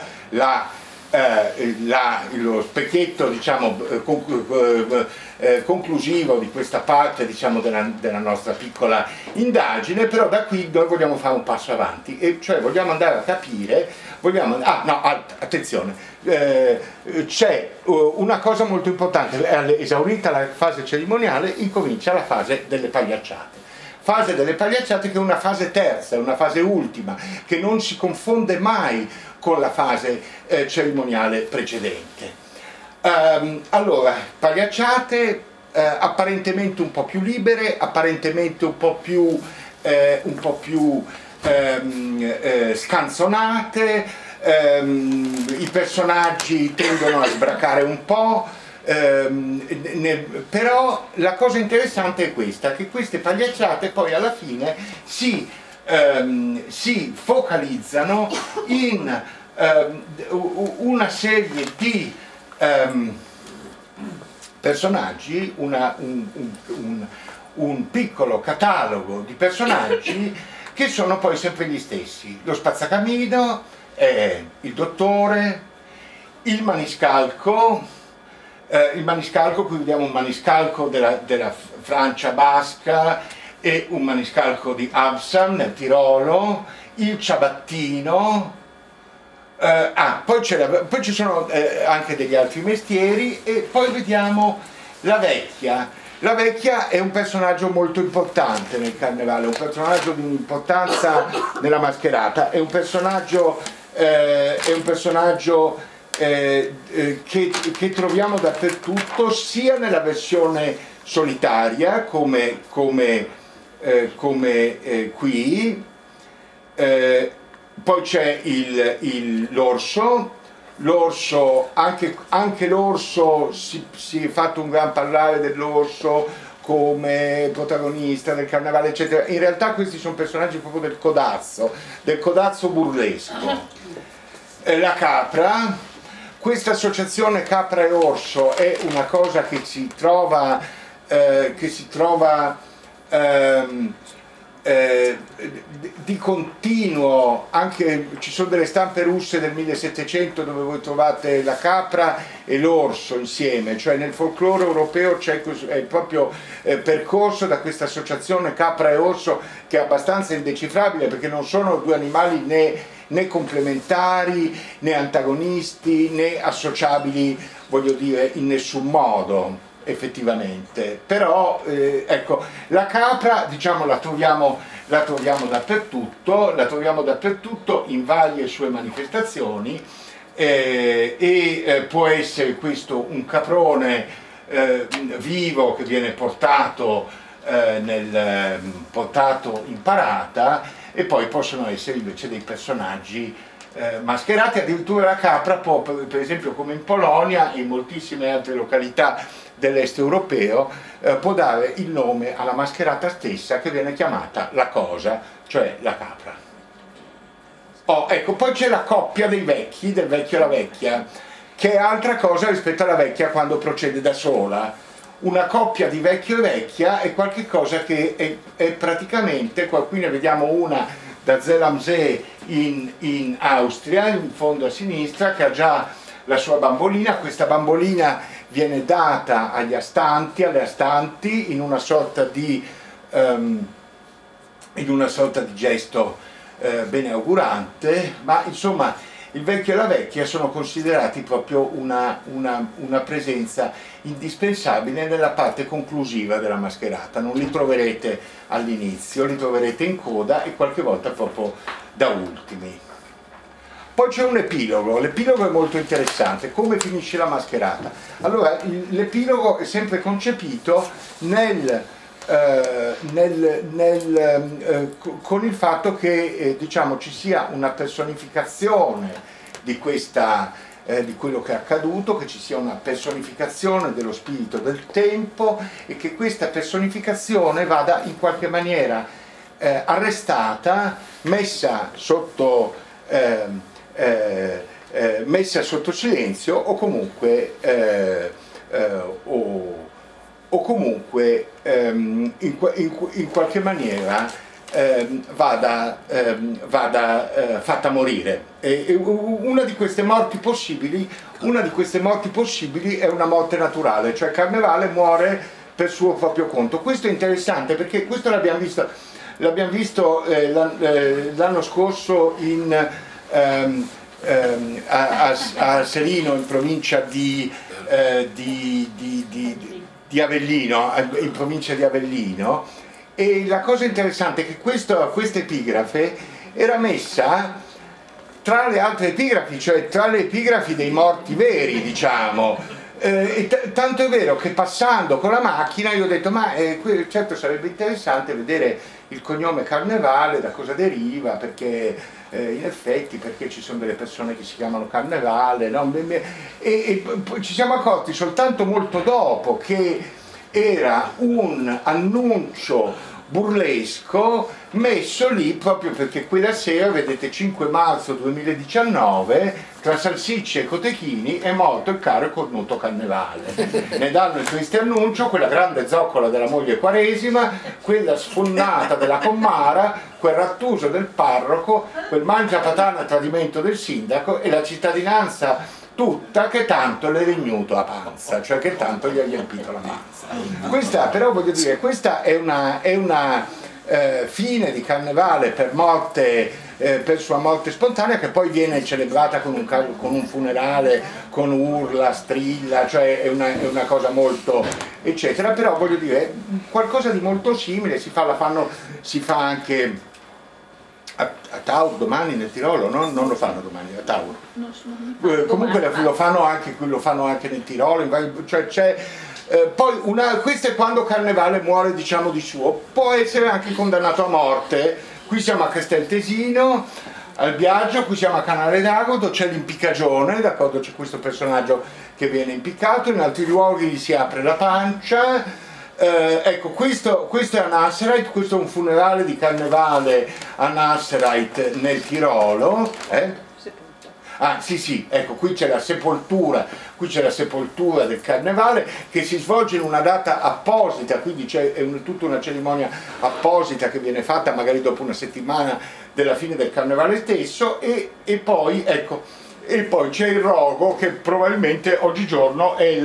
lo specchietto, diciamo, conclusivo di questa parte, diciamo, della nostra piccola indagine, però da qui noi vogliamo fare un passo avanti, e cioè vogliamo andare a capire, attenzione, c'è una cosa molto importante, esaurita la fase cerimoniale incomincia la fase delle pagliacciate. Fase delle pagliacciate, che è una fase terza, una fase ultima, che non si confonde mai con la fase cerimoniale precedente. Allora, pagliacciate apparentemente un po' più libere, apparentemente un po' più scanzonate, i personaggi tendono a sbracare un po'. Però la cosa interessante è questa, che queste pagliacciate poi alla fine si si focalizzano in una serie di personaggi, un piccolo catalogo di personaggi che sono poi sempre gli stessi. Lo spazzacamino, il dottore, il maniscalco, qui vediamo un maniscalco della Francia basca e un maniscalco di Absam nel Tirolo, il ciabattino, poi ci sono anche degli altri mestieri, e poi vediamo la vecchia. La vecchia è un personaggio molto importante nel carnevale, un personaggio di un'importanza nella mascherata, è un personaggio che troviamo dappertutto, sia nella versione solitaria come qui, poi c'è l'orso, anche l'orso, si è fatto un gran parlare dell'orso come protagonista del carnevale, eccetera. In realtà questi sono personaggi proprio del codazzo burlesco. La capra, questa associazione capra e orso è una cosa che si trova di continuo, anche ci sono delle stampe russe del 1700 dove voi trovate la capra e l'orso insieme, cioè nel folklore europeo è proprio percorso da questa associazione capra e orso, che è abbastanza indecifrabile perché non sono due animali né complementari né antagonisti né associabili, voglio dire, in nessun modo effettivamente. Però ecco, la capra, diciamo, la troviamo dappertutto in varie sue manifestazioni, può essere questo un caprone vivo che viene portato in parata, e poi possono essere invece dei personaggi mascherati. Addirittura la capra può, per esempio come in Polonia e in moltissime altre località dell'est europeo, può dare il nome alla mascherata stessa, che viene chiamata la cosa, cioè la capra. Ecco, poi c'è la coppia del vecchio e la vecchia, che è altra cosa rispetto alla vecchia quando procede da sola. Una coppia di vecchio e vecchia è qualcosa che è praticamente, qui ne vediamo una da Zell am See in Austria, in fondo a sinistra, che ha già la sua bambolina. Questa bambolina viene data alle astanti in una sorta di gesto beneaugurante, ma insomma il vecchio e la vecchia sono considerati proprio una presenza indispensabile nella parte conclusiva della mascherata. Non li troverete all'inizio, li troverete in coda e qualche volta proprio da ultimi. Poi c'è un epilogo. L'epilogo è molto interessante. Come finisce la mascherata? Allora, l'epilogo è sempre concepito con il fatto che diciamo, ci sia una personificazione di quello che è accaduto, che ci sia una personificazione dello spirito del tempo, e che questa personificazione vada in qualche maniera arrestata, messa sotto silenzio, o comunque in qualche maniera vada fatta morire. E una di queste morti possibili è una morte naturale, cioè il carnevale muore per suo proprio conto. Questo è interessante perché questo l'abbiamo visto l'anno scorso a Serino, in provincia di Avellino, e la cosa interessante è che questa epigrafe era messa tra le altre epigrafi, cioè tra le epigrafi dei morti veri, diciamo. Tanto è vero che passando con la macchina io ho detto certo sarebbe interessante vedere il cognome Carnevale, da cosa deriva, perché in effetti perché ci sono delle persone che si chiamano Carnevale, no? E ci siamo accorti soltanto molto dopo che era un annuncio burlesco messo lì proprio perché quella sera, vedete, 5 marzo 2019, tra salsicce e cotechini è morto il caro e cornuto Carnevale. Ne danno il triste annuncio, quella grande zoccola della moglie Quaresima, quella sfonnata della Commara, quel rattuso del parroco, quel mangiapatana a tradimento del sindaco e la cittadinanza tutta che tanto le è regnuto a panza, cioè che tanto gli ha riempito la panza. Questa, però, voglio dire, questa è una fine di Carnevale per morte, per sua morte spontanea, che poi viene celebrata con un funerale, con urla, strilla, cioè è una cosa molto eccetera. Però voglio dire, qualcosa di molto simile si fa anche a Tauro domani nel Tirolo, no? Non lo fanno domani a Tauro, comunque lo fanno anche nel Tirolo, cioè c'è. Poi questo è quando Carnevale muore, diciamo, di suo, può essere anche condannato a morte. Qui siamo a Casteltesino, al Biagio, qui siamo a Canale d'Agodo, c'è l'impiccagione, d'accordo, c'è questo personaggio che viene impiccato, in altri luoghi gli si apre la pancia. Ecco, questo è a Nasserait, questo è un funerale di Carnevale a Nasserait nel Tirolo. Ah sì, ecco, qui c'è la sepoltura del Carnevale che si svolge in una data apposita, quindi c'è tutta una cerimonia apposita che viene fatta magari dopo una settimana della fine del Carnevale stesso, e poi ecco, e poi c'è il rogo, che probabilmente oggigiorno è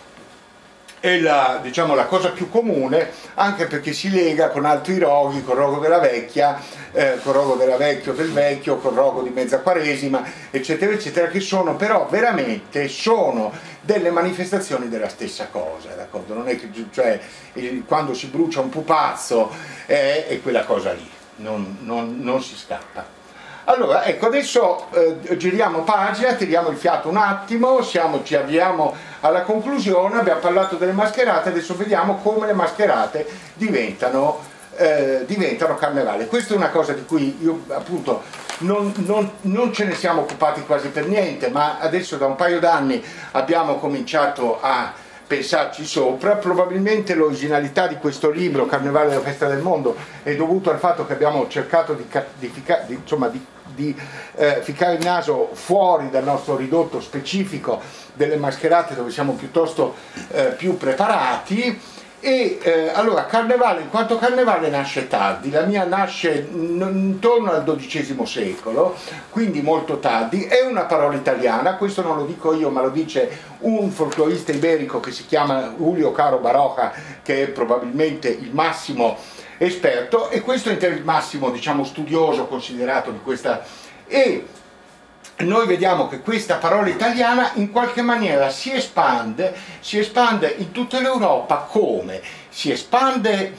diciamo, la cosa più comune, anche perché si lega con altri roghi, col rogo della vecchia, col rogo del vecchio, col rogo di mezza Quaresima, eccetera eccetera, che sono però veramente delle manifestazioni della stessa cosa, d'accordo? Non è che, cioè, quando si brucia un pupazzo è quella cosa lì, non si scappa. Allora, ecco, adesso giriamo pagina, tiriamo il fiato un attimo, ci avviamo alla conclusione. Abbiamo parlato delle mascherate, adesso vediamo come le mascherate diventano Carnevale. Questa è una cosa di cui io, appunto, non ce ne siamo occupati quasi per niente, ma adesso da un paio d'anni abbiamo cominciato a pensarci sopra. Probabilmente l'originalità di questo libro, Carnevale della festa del mondo, è dovuto al fatto che abbiamo cercato di ficcare il naso fuori dal nostro ridotto specifico delle mascherate, dove siamo piuttosto più preparati. E allora, Carnevale, in quanto Carnevale nasce tardi, la mia nasce intorno al XII secolo, quindi molto tardi, è una parola italiana, questo non lo dico io ma lo dice un folclorista iberico che si chiama Julio Caro Baroja, che è probabilmente il massimo esperto, e questo è il massimo, diciamo, studioso considerato di questa. E noi vediamo che questa parola italiana in qualche maniera si espande in tutta l'Europa. Come? Si espande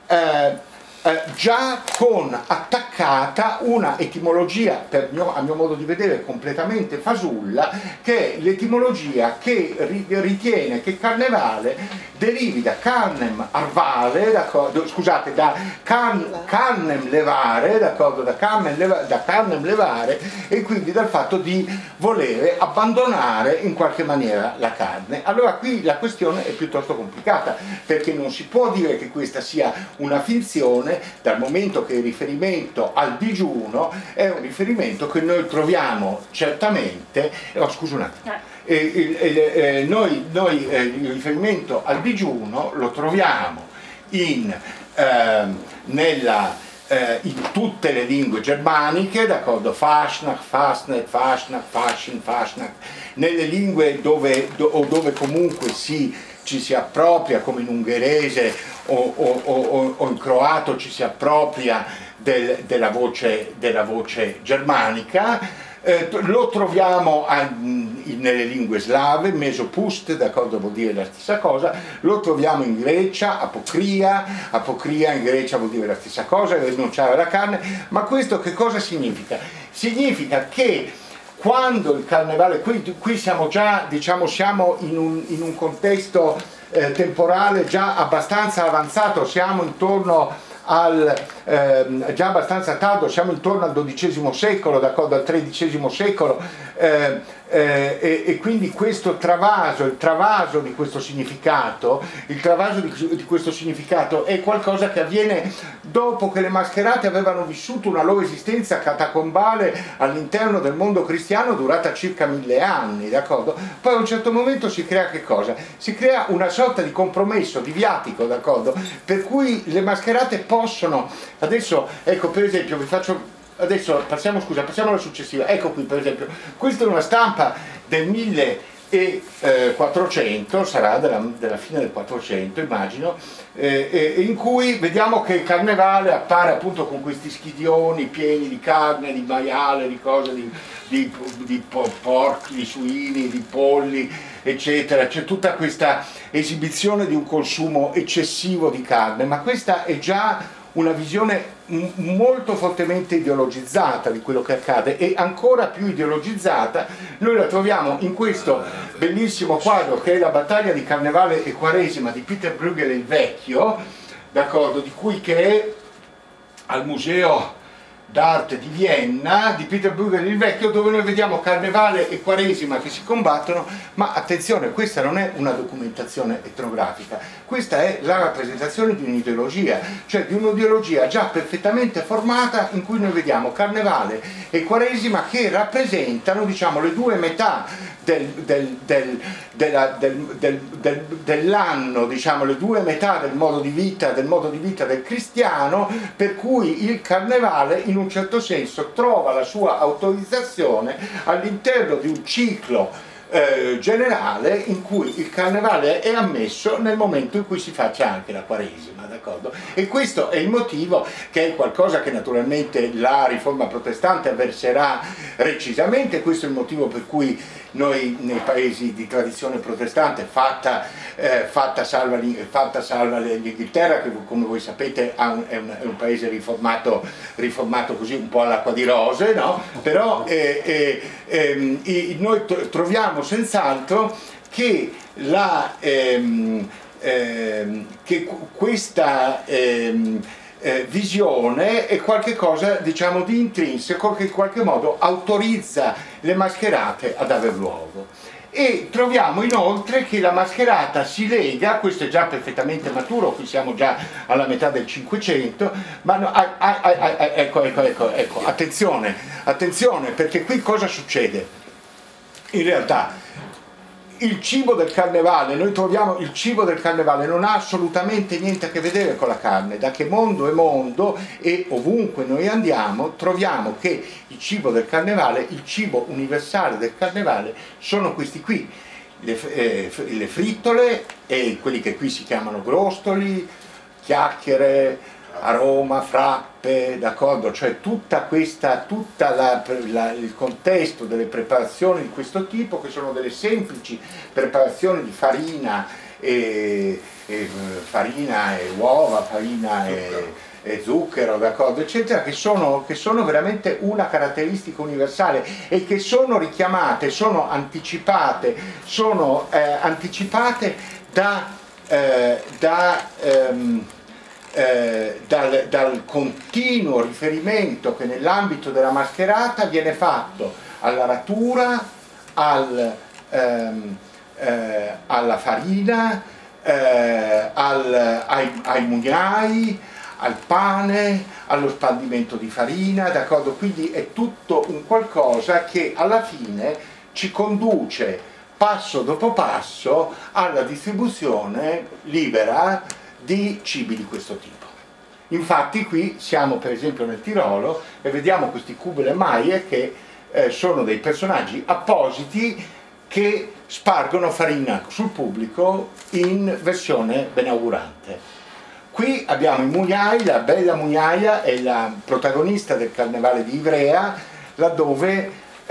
già con attaccata una etimologia, a mio modo di vedere completamente fasulla, che è l'etimologia che ritiene che Carnevale derivi da carnem arvale, scusate, da carnem levare, d'accordo, da carnem levare, e quindi dal fatto di volere abbandonare in qualche maniera la carne. Allora qui la questione è piuttosto complicata, perché non si può dire che questa sia una finzione, dal momento che il riferimento al digiuno è un riferimento che noi troviamo certamente, scusa un attimo, noi il riferimento al digiuno lo troviamo in tutte le lingue germaniche, d'accordo? Fastnacht, Fastnet, Fastnacht, Fasching, Fastnacht, nelle lingue dove comunque ci si appropria, come in ungherese o in croato, ci si appropria della voce germanica. Lo troviamo nelle lingue slave, mesopust, d'accordo, vuol dire la stessa cosa. Lo troviamo in Grecia, apocria in Grecia vuol dire la stessa cosa, rinunciare alla carne. Ma questo che cosa significa? Significa che quando il Carnevale, qui siamo già, diciamo, siamo in un contesto temporale già abbastanza avanzato, siamo intorno già abbastanza tardo, siamo intorno al XII secolo, d'accordo, al XIII secolo, E quindi questo travaso, il travaso di questo significato, è qualcosa che avviene dopo che le mascherate avevano vissuto una loro esistenza catacombale all'interno del mondo cristiano durata circa 1000 anni, d'accordo? Poi a un certo momento si crea che cosa? Si crea una sorta di compromesso, di viatico, d'accordo? Per cui le mascherate possono, adesso, ecco, per esempio, vi faccio. Adesso passiamo alla successiva. Ecco qui per esempio, questa è una stampa del 1400, sarà della fine del 400 immagino, in cui vediamo che il carnevale appare appunto con questi schidioni pieni di carne, di maiale, di cose, di porchi, di suini, di polli, eccetera. C'è tutta questa esibizione di un consumo eccessivo di carne, ma questa è già una visione molto fortemente ideologizzata di quello che accade, e ancora più ideologizzata noi la troviamo in questo bellissimo quadro che è La battaglia di Carnevale e Quaresima di Peter Bruegel il Vecchio, d'accordo, che è al Museo d'arte di Vienna, di Peter Bruegel il Vecchio, dove noi vediamo Carnevale e Quaresima che si combattono, ma attenzione, questa non è una documentazione etnografica, questa è la rappresentazione di un'ideologia, cioè di un'ideologia già perfettamente formata, in cui noi vediamo Carnevale e Quaresima che rappresentano, diciamo, le due metà dell'anno, diciamo, le due metà del modo di vita del cristiano, per cui il Carnevale in un certo senso trova la sua autorizzazione all'interno di un ciclo generale in cui il Carnevale è ammesso nel momento in cui si faccia anche la Quaresima, d'accordo? E questo è il motivo, che è qualcosa che naturalmente la Riforma protestante avverserà recisamente. Questo è il motivo per cui noi nei paesi di tradizione protestante, fatta salva l'Inghilterra, che come voi sapete è un paese riformato così un po' all'acqua di rose, no? Però noi troviamo senz'altro che questa visione è qualcosa, diciamo, di intrinseco, che in qualche modo autorizza le mascherate ad aver luogo. E troviamo inoltre che la mascherata si lega, questo è già perfettamente maturo, qui siamo già alla metà del 500, ma no, ecco, attenzione, perché qui cosa succede? In realtà il cibo del Carnevale, noi troviamo il cibo del Carnevale non ha assolutamente niente a che vedere con la carne, da che mondo è mondo, e ovunque noi andiamo troviamo che il cibo del Carnevale, il cibo universale del Carnevale sono questi qui, le frittole e quelli che qui si chiamano grostoli, chiacchiere, aroma, frappe, d'accordo? Cioè il contesto delle preparazioni di questo tipo, che sono delle semplici preparazioni di farina e uova, farina e zucchero, d'accordo, eccetera, che sono veramente una caratteristica universale e che sono richiamate, sono anticipate dal continuo riferimento che nell'ambito della mascherata viene fatto all'aratura, alla farina, ai mugnai, al pane, allo spandimento di farina, d'accordo? Quindi è tutto un qualcosa che alla fine ci conduce passo dopo passo alla distribuzione libera di cibi di questo tipo. Infatti qui siamo per esempio nel Tirolo e vediamo questi Kubel e Meyer che sono dei personaggi appositi che spargono farina sul pubblico in versione benaugurante. Qui abbiamo i mugnai, la bella mugnaia è la protagonista del Carnevale di Ivrea, laddove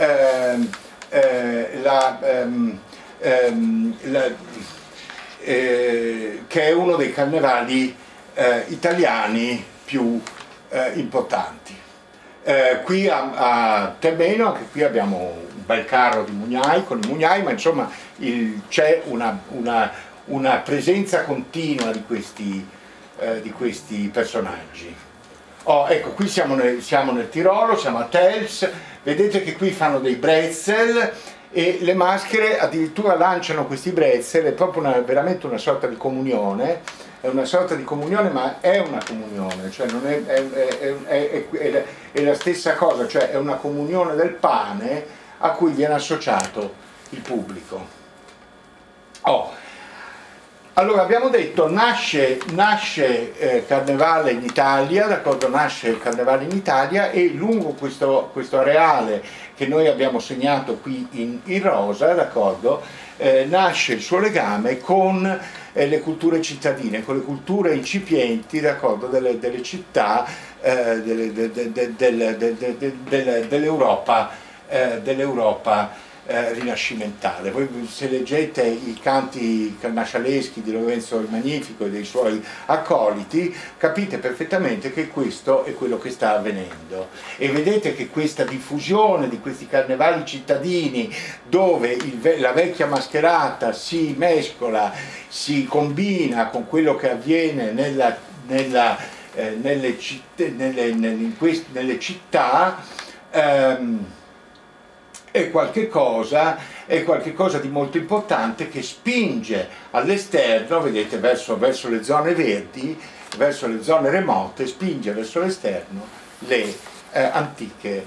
che è uno dei carnevali italiani più importanti. Qui a Temmeno, anche qui abbiamo un bel carro di mugnai, con i mugnai, ma insomma c'è una presenza continua di questi personaggi. Oh, ecco, qui siamo nel Tirolo, siamo a Tels, vedete che qui fanno dei brezel e le maschere addirittura lanciano questi brezel, è proprio veramente una sorta di comunione, è una sorta di comunione, ma è una comunione, cioè non è la stessa cosa, cioè è una comunione del pane a cui viene associato il pubblico. Oh. Allora abbiamo detto nasce Carnevale in Italia, d'accordo? Nasce il Carnevale in Italia e lungo questo areale che noi abbiamo segnato qui in rosa, d'accordo? Nasce il suo legame con le culture cittadine, con le culture incipienti, d'accordo? Delle città dell'Europa rinascimentale. Voi se leggete i canti carnascialeschi di Lorenzo il Magnifico e dei suoi accoliti capite perfettamente che questo è quello che sta avvenendo e vedete che questa diffusione di questi carnevali cittadini dove la vecchia mascherata si mescola, si combina con quello che avviene nelle città è qualche cosa di molto importante che spinge all'esterno, vedete, verso le zone verdi, verso le zone remote, spinge verso l'esterno le antiche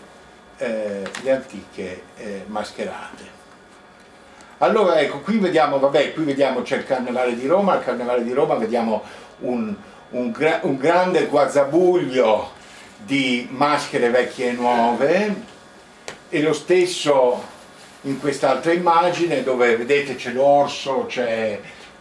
mascherate. Allora ecco, qui vediamo c'è il Carnevale di Roma, al Carnevale di Roma vediamo un grande guazzabuglio di maschere vecchie e nuove, e lo stesso in quest'altra immagine dove vedete c'è l'orso, c'è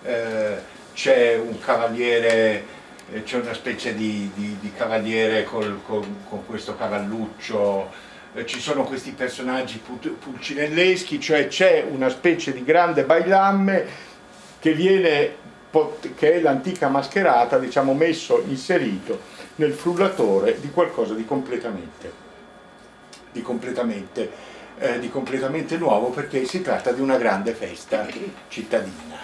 un cavaliere, c'è una specie di cavaliere con questo cavalluccio, ci sono questi personaggi pulcinelleschi, cioè c'è una specie di grande bailamme che è l'antica mascherata, diciamo, inserito nel frullatore di qualcosa di completamente nuovo, perché si tratta di una grande festa cittadina.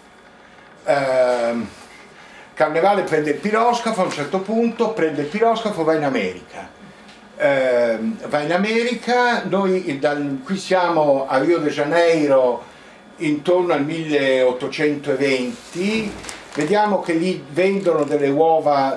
Carnevale prende il piroscafo, a un certo punto prende il piroscafo, va in America, noi qui siamo a Rio de Janeiro intorno al 1820, vediamo che lì vendono delle uova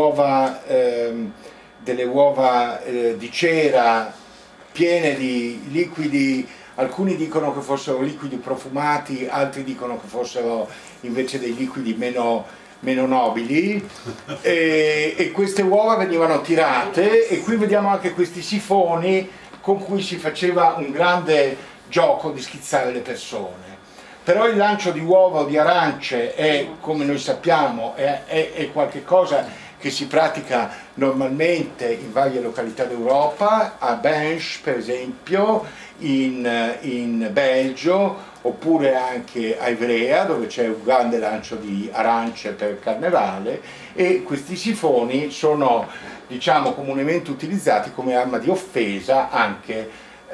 di cera piene di liquidi, alcuni dicono che fossero liquidi profumati, altri dicono che fossero invece dei liquidi meno nobili, e queste uova venivano tirate, e qui vediamo anche questi sifoni con cui si faceva un grande gioco di schizzare le persone. Però il lancio di uova o di arance è, come noi sappiamo, è qualche cosa che si pratica normalmente in varie località d'Europa, a Binche per esempio, in Belgio, oppure anche a Ivrea, dove c'è un grande lancio di arance per Carnevale, e questi sifoni sono, diciamo, comunemente utilizzati come arma di offesa anche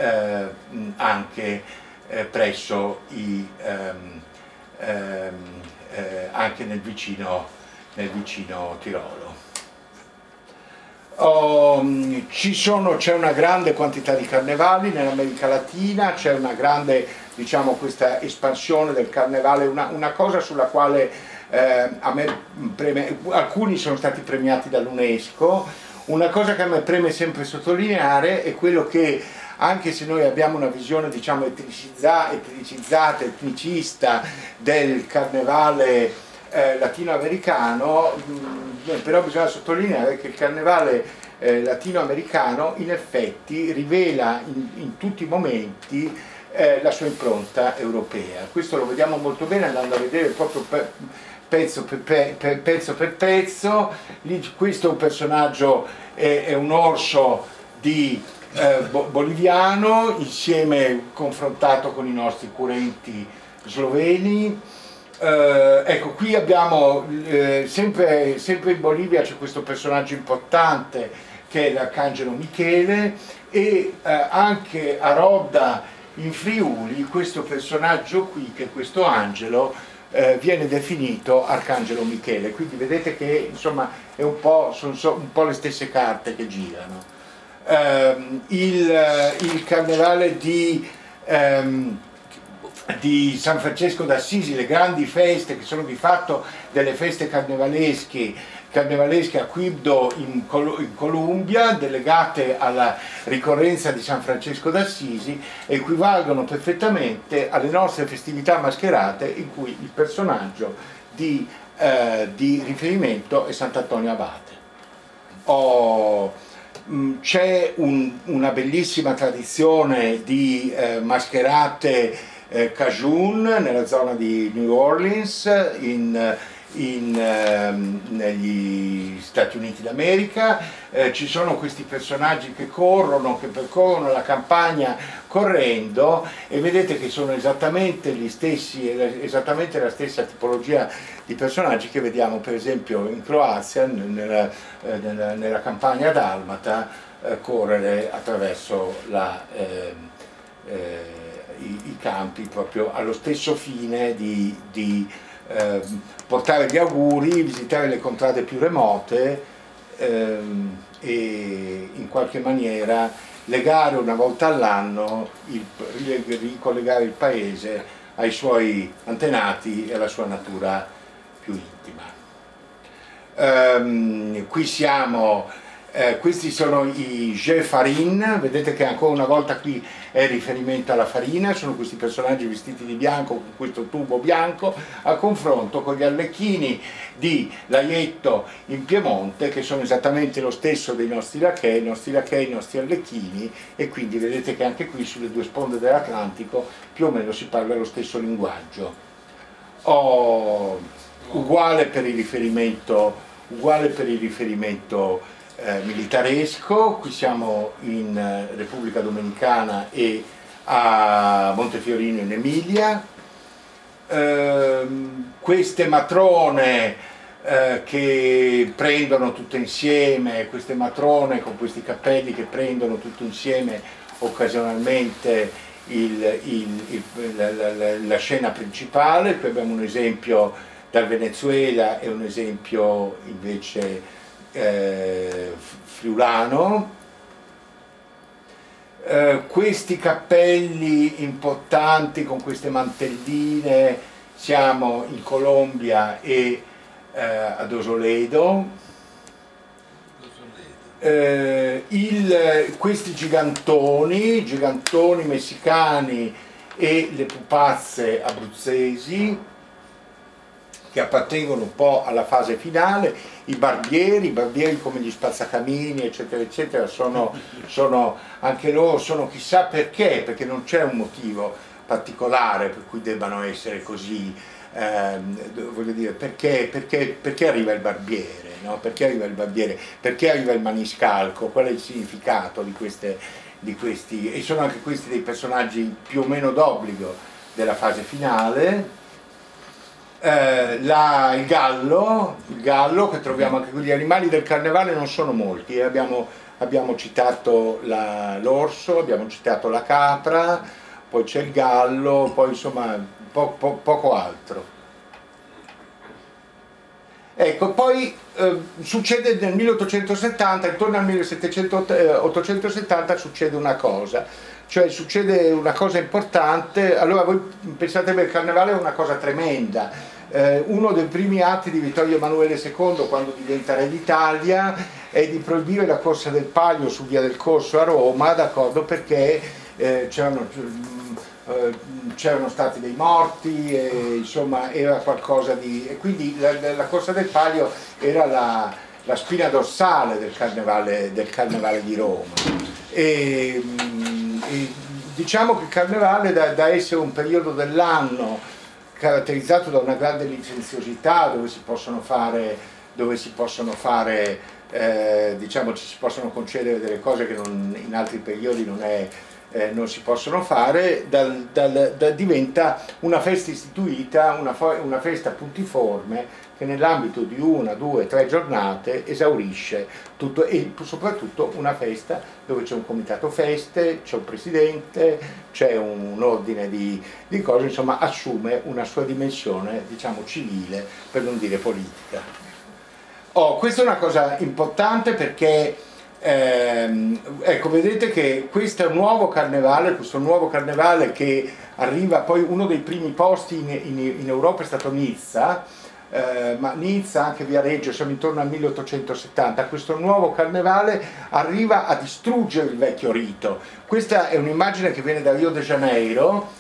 presso anche nel vicino Tirolo. C'è una grande quantità di carnevali nell'America Latina, c'è una grande, diciamo, questa espansione del carnevale, una cosa sulla quale alcuni sono stati premiati dall'UNESCO. Una cosa che a me preme sempre sottolineare è quello che, anche se noi abbiamo una visione, diciamo, etnicista del carnevale latinoamericano, però bisogna sottolineare che il carnevale latinoamericano in effetti rivela in tutti i momenti la sua impronta europea. Questo lo vediamo molto bene andando a vedere proprio pezzo per pezzo. Questo è un personaggio, è un orso boliviano, insieme confrontato con i nostri currenti sloveni. Ecco, qui abbiamo sempre in Bolivia c'è questo personaggio importante che è l'Arcangelo Michele, e anche a Rodda in Friuli questo personaggio qui, che è questo angelo, viene definito Arcangelo Michele, quindi vedete che insomma sono un po' le stesse carte che girano. Il carnevale di San Francesco d'Assisi, le grandi feste che sono di fatto delle feste carnevalesche a Quibdó in Colombia, delegate alla ricorrenza di San Francesco d'Assisi, equivalgono perfettamente alle nostre festività mascherate in cui il personaggio di riferimento è Sant'Antonio Abate. C'è una bellissima tradizione di mascherate Cajun nella zona di New Orleans negli Stati Uniti d'America. Ci sono questi personaggi che percorrono la campagna correndo, e vedete che sono esattamente la stessa tipologia di personaggi che vediamo per esempio in Croazia nella campagna dalmata correre attraverso i campi, proprio allo stesso fine di portare gli auguri, visitare le contrade più remote e in qualche maniera legare una volta all'anno, ricollegare il paese ai suoi antenati e alla sua natura più intima. Qui siamo. Questi sono i Jeux Farine, vedete che ancora una volta qui è riferimento alla farina, sono questi personaggi vestiti di bianco con questo tubo bianco, a confronto con gli arlecchini di Laietto in Piemonte, che sono esattamente lo stesso dei nostri lachè, i nostri arlecchini, e quindi vedete che anche qui sulle due sponde dell'Atlantico più o meno si parla lo stesso linguaggio. Uguale per il riferimento militaresco. Qui siamo in Repubblica Dominicana e a Montefiorino in Emilia. Queste matrone che prendono tutte insieme, queste matrone con questi cappelli che prendono tutto insieme occasionalmente la scena principale. Qui abbiamo un esempio dal Venezuela e un esempio invece friulano. Questi cappelli importanti con queste mantelline, siamo in Colombia e ad Osoledo. Questi gigantoni messicani e le pupazze abruzzesi, che appartengono un po' alla fase finale. I barbieri come gli spazzacamini eccetera eccetera sono anche loro, sono chissà perché non c'è un motivo particolare per cui debbano essere così, voglio dire, perché arriva il barbiere, no? Perché arriva il maniscalco, qual è il significato di questi, e sono anche questi dei personaggi più o meno d'obbligo della fase finale. Il gallo che troviamo anche qui. Gli animali del carnevale non sono molti, abbiamo citato l'orso, abbiamo citato la capra, poi c'è il gallo, poi insomma poco altro. Ecco, poi succede nel 1870, intorno al 1770 succede una cosa, cioè succede una cosa importante. Allora voi pensate che il carnevale è una cosa tremenda. Uno dei primi atti di Vittorio Emanuele II, quando diventa re d'Italia, è di proibire la corsa del Palio su Via del Corso a Roma, d'accordo, perché c'erano stati dei morti, e, insomma era qualcosa di... e quindi la corsa del Palio era la spina dorsale del carnevale di Roma. E diciamo che il carnevale, da essere un periodo dell'anno caratterizzato da una grande licenziosità, dove si possono fare diciamo ci si possono concedere delle cose che in altri periodi non è non si possono fare, diventa una festa istituita, una festa puntiforme che nell'ambito di 1, 2, 3 giornate esaurisce tutto, e soprattutto una festa dove c'è un comitato feste, c'è un presidente, c'è un ordine di cose, insomma assume una sua dimensione, diciamo, civile, per non dire politica. Questa è una cosa importante perché ecco, vedete che questo nuovo carnevale che arriva, poi uno dei primi posti in Europa è stato Nizza, ma Nizza, anche Viareggio, siamo intorno al 1870. Questo nuovo carnevale arriva a distruggere il vecchio rito. Questa è un'immagine che viene da Rio de Janeiro,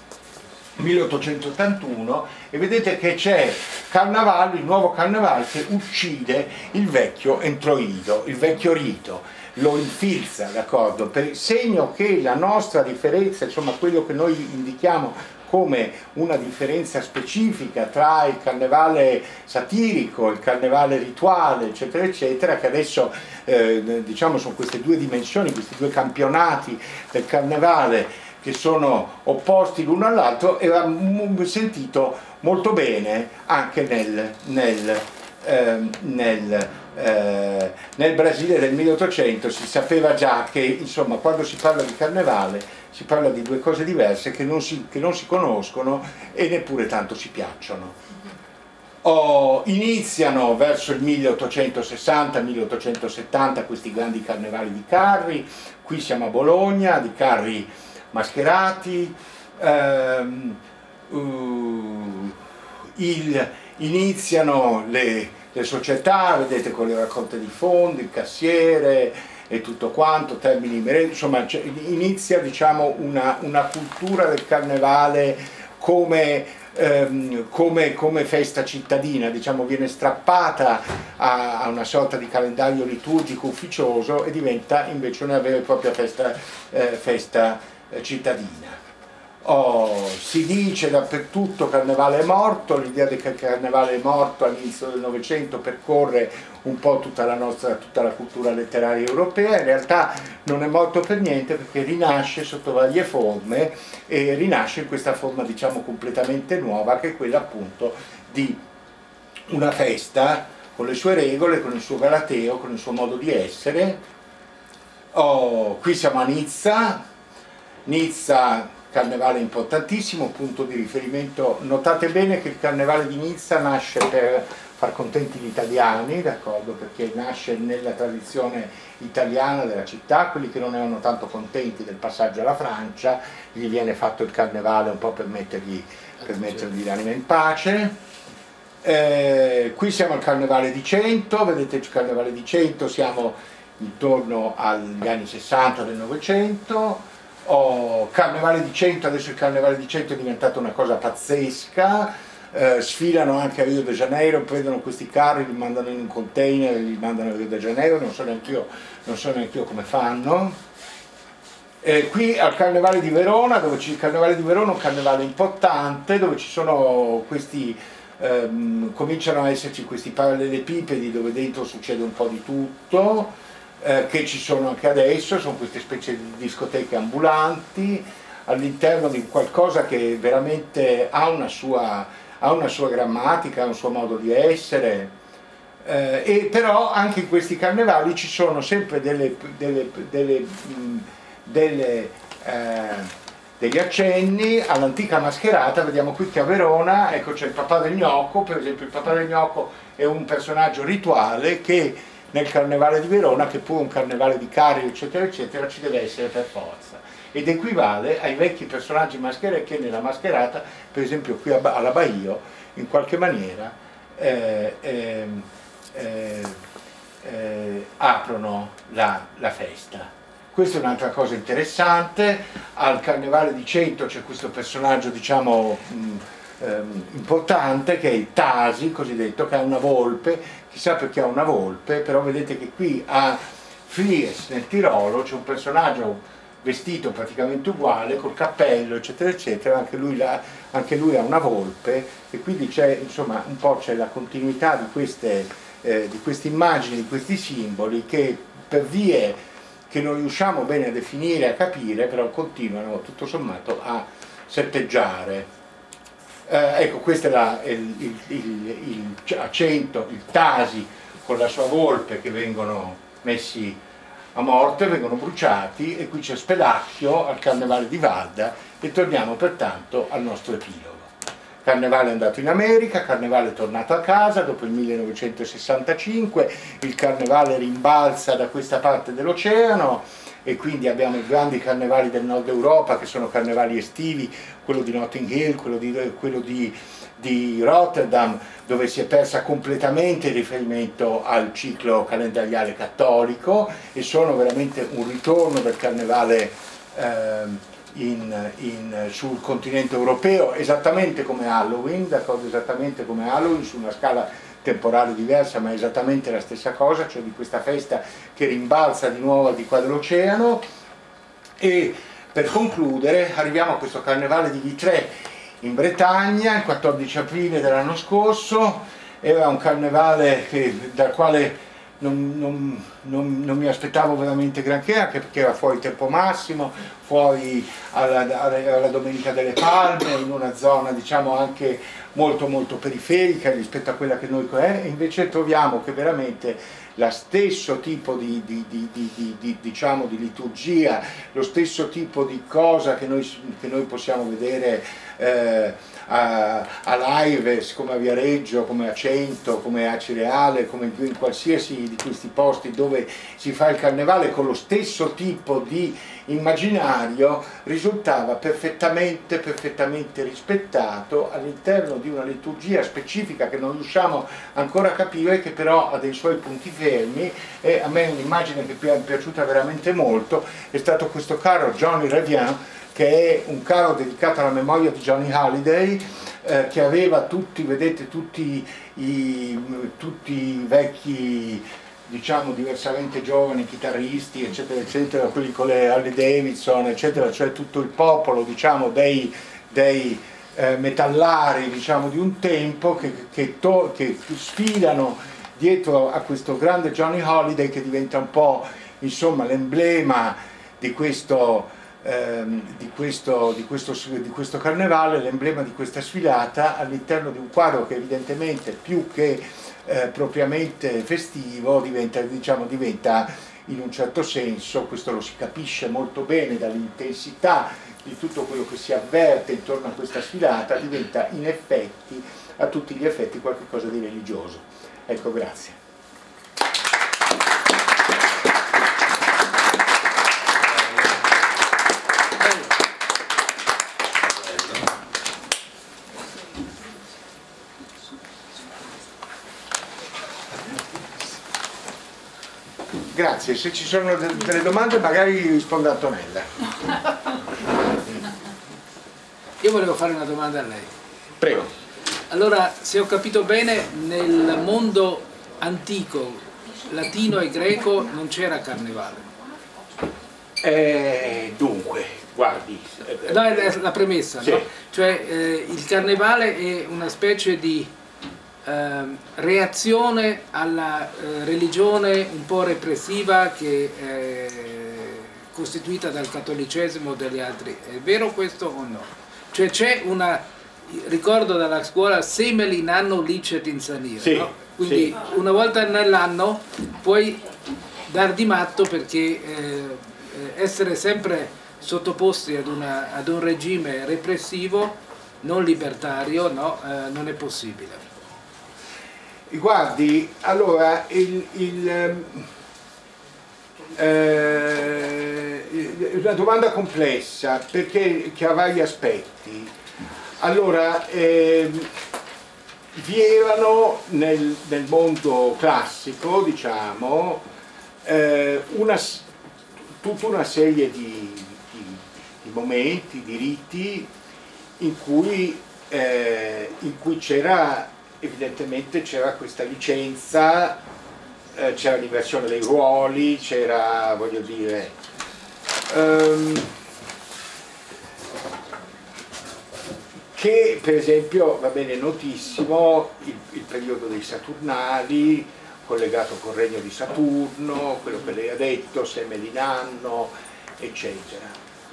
1881, e vedete che c'è il nuovo carnevale che uccide il vecchio entroido, il vecchio rito, lo infilza, d'accordo? Per segno che la nostra differenza, insomma quello che noi indichiamo come una differenza specifica tra il carnevale satirico, il carnevale rituale, eccetera, eccetera, che adesso diciamo sono queste due dimensioni, questi due campionati del carnevale che sono opposti l'uno all'altro, e ha sentito molto bene anche nel Brasile del 1800. Si sapeva già che, insomma, quando si parla di carnevale si parla di due cose diverse che non si conoscono e neppure tanto si piacciono. Iniziano verso il 1860-1870 questi grandi carnevali di carri. Qui siamo a Bologna, di carri mascherati. Iniziano le società, vedete, con le raccolte di fondi, il cassiere e tutto quanto, termini merendine, insomma inizia, diciamo, una cultura del carnevale come festa cittadina, diciamo, viene strappata a una sorta di calendario liturgico ufficioso e diventa invece una vera e propria festa cittadina. Si dice dappertutto carnevale è morto, l'idea che il carnevale è morto all'inizio del Novecento percorre un po' tutta la cultura letteraria europea. In realtà non è morto per niente, perché rinasce sotto varie forme, e rinasce in questa forma, diciamo, completamente nuova, che è quella appunto di una festa con le sue regole, con il suo galateo, con il suo modo di essere. Qui siamo a Nizza, carnevale importantissimo, punto di riferimento. Notate bene che il carnevale di Nizza nasce per far contenti gli italiani, d'accordo? Perché nasce nella tradizione italiana della città. Quelli che non erano tanto contenti del passaggio alla Francia, gli viene fatto il carnevale un po' per mettergli l'anima in pace. Qui siamo al carnevale di Cento, vedete il carnevale di Cento, siamo intorno agli anni 60 del Novecento. Carnevale di Cento, adesso il carnevale di Cento è diventato una cosa pazzesca, sfilano anche a Rio de Janeiro, prendono questi carri, li mandano in un container e li mandano a Rio de Janeiro, non so neanche io come fanno. Qui al carnevale di Verona, il carnevale di Verona è un carnevale importante, dove ci sono questi, cominciano a esserci questi parallelepipedi dove dentro succede un po' di tutto, che ci sono anche adesso, sono queste specie di discoteche ambulanti all'interno di qualcosa che veramente ha una sua grammatica, ha un suo modo di essere, e però anche in questi carnevali ci sono sempre degli accenni all'antica mascherata. Vediamo qui che a Verona, ecco, c'è il papà del gnocco, per esempio. Il papà del gnocco è un personaggio rituale che nel carnevale di Verona, che pure un carnevale di carri, eccetera eccetera, ci deve essere per forza, ed equivale ai vecchi personaggi mascherati che nella mascherata, per esempio qui alla Baio, in qualche maniera aprono la festa. Questa è un'altra cosa interessante. Al carnevale di Cento c'è questo personaggio, diciamo, importante, che è il Tasi, cosiddetto, che ha una volpe. Chissà perché ha una volpe, però vedete che qui a Flies, nel Tirolo, c'è un personaggio vestito praticamente uguale, col cappello, eccetera eccetera, anche lui ha una volpe, e quindi c'è, insomma, un po' c'è la continuità di queste immagini, di questi simboli, che per vie che non riusciamo bene a definire, a capire, però continuano tutto sommato a serpeggiare. Ecco, questo è il accento, il Tasi con la sua volpe che vengono messi a morte, vengono bruciati, e qui c'è Spelacchio al Carnevale di Valda, e torniamo pertanto al nostro epilogo. Carnevale è andato in America, Carnevale è tornato a casa dopo il 1965, il Carnevale rimbalza da questa parte dell'oceano, e quindi abbiamo i grandi carnevali del nord Europa, che sono carnevali estivi, quello di Notting Hill, quello di Rotterdam, dove si è persa completamente il riferimento al ciclo calendariale cattolico, e sono veramente un ritorno del carnevale sul continente europeo, esattamente come Halloween, d'accordo, esattamente come Halloween, su una scala temporale diversa, ma esattamente la stessa cosa, cioè di questa festa che rimbalza di nuovo al di qua dell'oceano. E per concludere arriviamo a questo carnevale di Vitré in Bretagna, il 14 aprile dell'anno scorso. Era un carnevale dal quale non mi aspettavo veramente granché, anche perché era fuori tempo massimo, fuori alla Domenica delle Palme, in una zona diciamo anche molto molto periferica rispetto a quella che noi e invece troviamo che veramente lo stesso tipo di liturgia, lo stesso tipo di cosa che noi possiamo vedere a Lives, come a Viareggio, come a Cento, come a Cireale, come in qualsiasi di questi posti dove si fa il carnevale con lo stesso tipo di immaginario, risultava perfettamente rispettato all'interno di una liturgia specifica che non riusciamo ancora a capire, che però ha dei suoi punti fermi. E a me un'immagine che mi è piaciuta veramente molto è stato questo caro Johnny Revient, che è un carro dedicato alla memoria di Johnny Hallyday, che aveva vedete, tutti i vecchi, diciamo diversamente giovani chitarristi, eccetera eccetera, quelli con le Harley Davidson, eccetera, cioè tutto il popolo, diciamo, dei metallari, diciamo, di un tempo che sfilano dietro a questo grande Johnny Hallyday, che diventa un po', insomma, l'emblema di questo carnevale, l'emblema di questa sfilata all'interno di un quadro che evidentemente più che propriamente festivo diventa in un certo senso, questo lo si capisce molto bene dall'intensità di tutto quello che si avverte intorno a questa sfilata, diventa in effetti, a tutti gli effetti, qualcosa di religioso. Ecco, grazie. Grazie, se ci sono delle domande magari risponde Antonella. Io volevo fare una domanda a lei. Prego. Allora, se ho capito bene, nel mondo antico, latino e greco, non c'era carnevale. Dunque, guardi. No, è la premessa, sì. No? Cioè, il carnevale è una specie di reazione alla religione un po' repressiva che è costituita dal cattolicesimo o dagli altri. È vero questo o no? Cioè c'è ricordo dalla scuola semel in anno licet insanire, sì, no? Quindi sì, una volta nell'anno puoi dar di matto, perché essere sempre sottoposti ad un regime repressivo non libertario, no, non è possibile. Guardi, allora una domanda complessa, perché che ha vari aspetti. Allora, vi erano nel mondo classico, diciamo, tutta una serie di momenti, di riti in cui evidentemente c'era questa licenza, c'era l'inversione dei ruoli, c'era, voglio dire, che per esempio va bene notissimo il periodo dei Saturnali, collegato col regno di Saturno, quello che lei ha detto, seme di nanno, eccetera.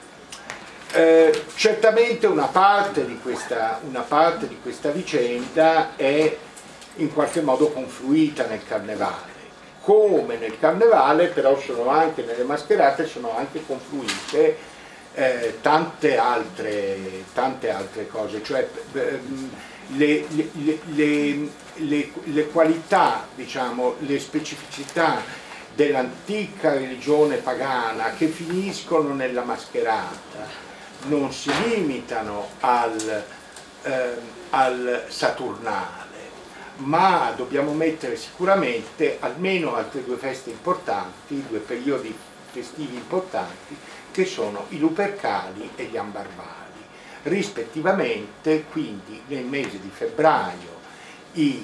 Certamente una parte di questa vicenda è in qualche modo confluita nel carnevale. Come nel carnevale, però sono anche nelle mascherate, sono anche confluite tante altre cose, cioè le qualità, diciamo, le specificità dell'antica religione pagana che finiscono nella mascherata non si limitano al saturnale, ma dobbiamo mettere sicuramente almeno altre due feste importanti, due periodi festivi importanti, che sono i Lupercali e gli Ambarvali, rispettivamente. Quindi nel mese di febbraio i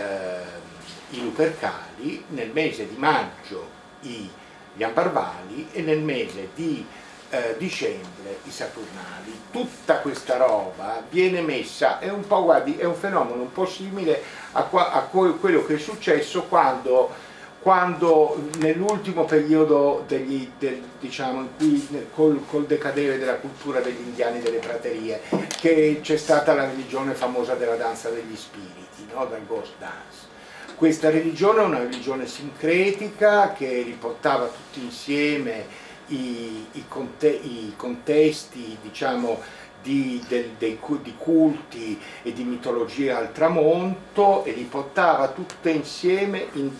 Lupercali, nel mese di maggio gli Ambarvali e nel mese di dicembre i Saturnali. Tutta questa roba viene messa, è un po', guardi, è un fenomeno un po' simile a quello che è successo quando nell'ultimo periodo diciamo, in cui col decadere della cultura degli indiani delle praterie, che c'è stata la religione famosa della danza degli spiriti, no? Dal ghost dance. Questa religione è una religione sincretica che riportava tutti insieme i contesti, diciamo, di culti e di mitologia al tramonto, e li portava tutte insieme in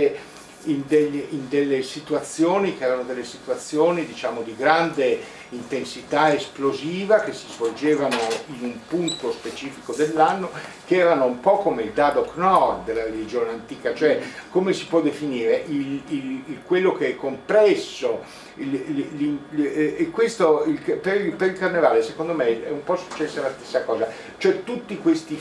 delle situazioni che erano delle situazioni, diciamo, di grande intensità esplosiva, che si svolgevano in un punto specifico dell'anno, che erano un po' come il Dadok Nord della religione antica, cioè come si può definire quello che è compresso. E questo per il carnevale secondo me è un po' successa la stessa cosa, cioè tutti questi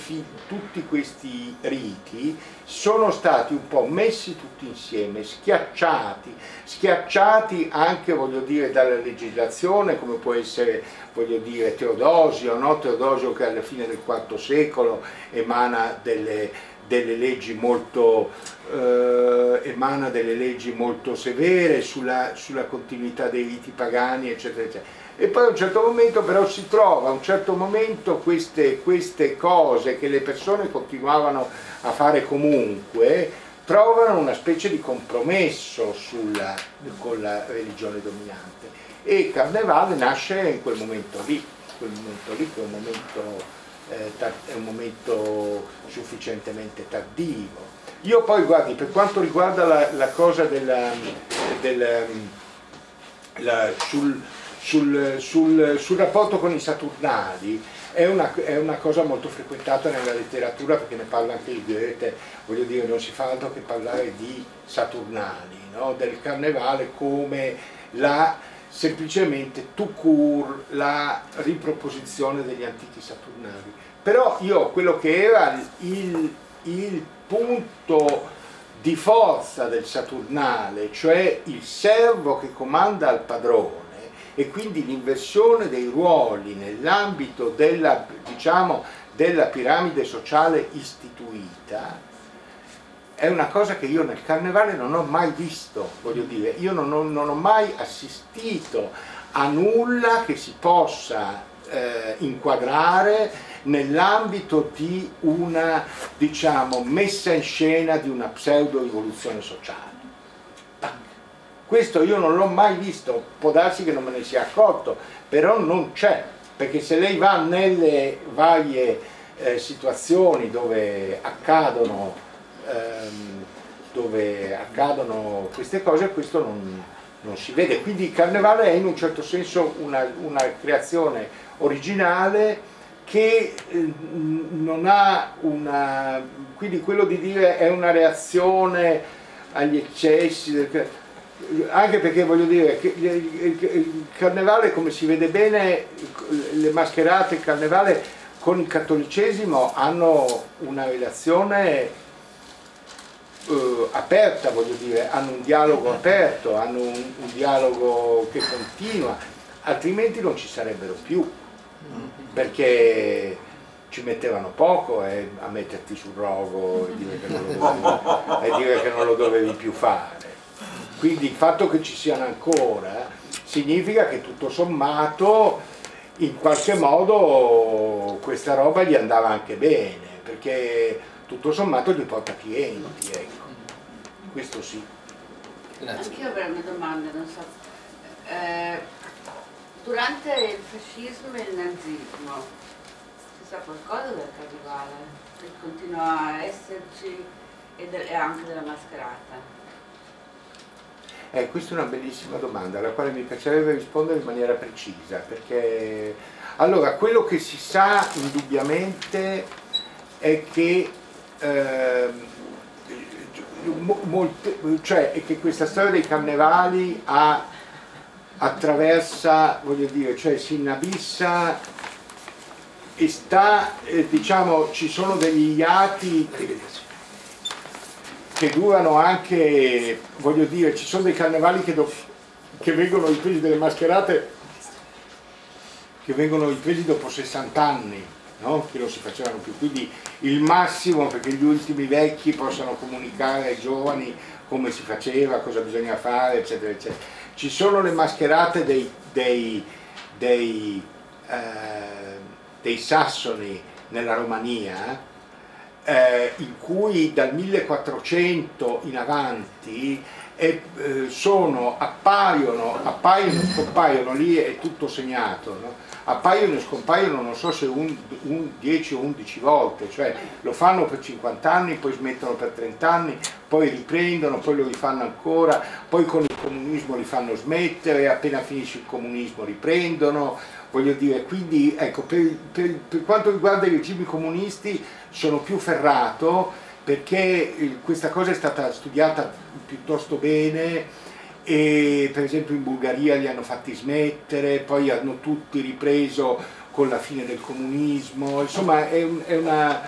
riti sono stati un po' messi tutti insieme, schiacciati anche, voglio dire, dalla legislazione, come può essere, voglio dire, Teodosio, no? Teodosio che alla fine del IV secolo emana delle leggi molto severe sulla continuità dei riti pagani, eccetera, eccetera. E poi a un certo momento però si trova, a un certo momento queste cose che le persone continuavano a fare comunque, trovano una specie di compromesso con la religione dominante. E il carnevale nasce in quel momento lì che è un momento sufficientemente tardivo. Io poi, guardi, per quanto riguarda la cosa sul rapporto con i Saturnali, è una cosa molto frequentata nella letteratura, perché ne parla anche il Goethe, voglio dire, non si fa altro che parlare di Saturnali, no? Del carnevale come semplicemente tout court la riproposizione degli antichi Saturnali. Però quello che era il punto di forza del Saturnale, cioè il servo che comanda al padrone, e quindi l'inversione dei ruoli nell'ambito della piramide sociale istituita, è una cosa che io nel carnevale non ho mai visto, voglio dire, io non ho mai assistito a nulla che si possa inquadrare nell'ambito di una, diciamo, messa in scena di una pseudo-rivoluzione sociale. Questo io non l'ho mai visto, può darsi che non me ne sia accorto, però non c'è, perché se lei va nelle varie situazioni dove accadono queste cose, questo non si vede. Quindi il carnevale è in un certo senso una creazione originale che non ha quindi quello di dire è una reazione agli eccessi anche perché, voglio dire, che il carnevale, come si vede bene, le mascherate, il carnevale con il cattolicesimo hanno una relazione aperta, voglio dire, hanno un dialogo aperto, hanno un dialogo che continua, altrimenti non ci sarebbero più, perché ci mettevano poco a metterti sul rogo e dire che loro e dire che non lo dovevi più fare. Quindi il fatto che ci siano ancora significa che tutto sommato in qualche modo questa roba gli andava anche bene, perché tutto sommato gli porta clienti, ecco. Questo sì. Anch'io avrei una domanda, non so. Durante il fascismo e il nazismo si sa qualcosa del carnevale? Che continua a esserci e anche della mascherata? Questa è una bellissima domanda alla quale mi piacerebbe rispondere in maniera precisa, perché allora quello che si sa indubbiamente è che è che questa storia dei carnevali attraversa, voglio dire, cioè si inabissa e sta, diciamo, ci sono degli iati che durano anche, voglio dire, ci sono dei carnevali che vengono ripresi, delle mascherate che vengono ripresi dopo 60 anni, no? Che non si facevano più, quindi il massimo perché gli ultimi vecchi possano comunicare ai giovani come si faceva, cosa bisogna fare, eccetera, eccetera. Ci sono le mascherate dei sassoni nella Romania, in cui dal 1400 in avanti appaiono, scompaiono, lì è tutto segnato, no? Appaiono e scompaiono non so se 10 o 11 volte, cioè lo fanno per 50 anni, poi smettono per 30 anni, poi riprendono, poi lo rifanno ancora, poi con il comunismo li fanno smettere, appena finisce il comunismo riprendono, voglio dire, quindi ecco, per quanto riguarda i regimi comunisti sono più ferrato perché questa cosa è stata studiata piuttosto bene e per esempio in Bulgaria li hanno fatti smettere, poi hanno tutti ripreso con la fine del comunismo, insomma è una...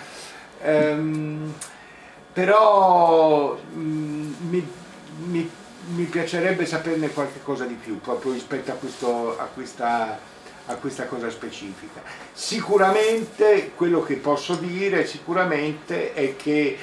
però mi piacerebbe saperne qualche cosa di più proprio rispetto a questa cosa specifica. Sicuramente quello che posso dire sicuramente è che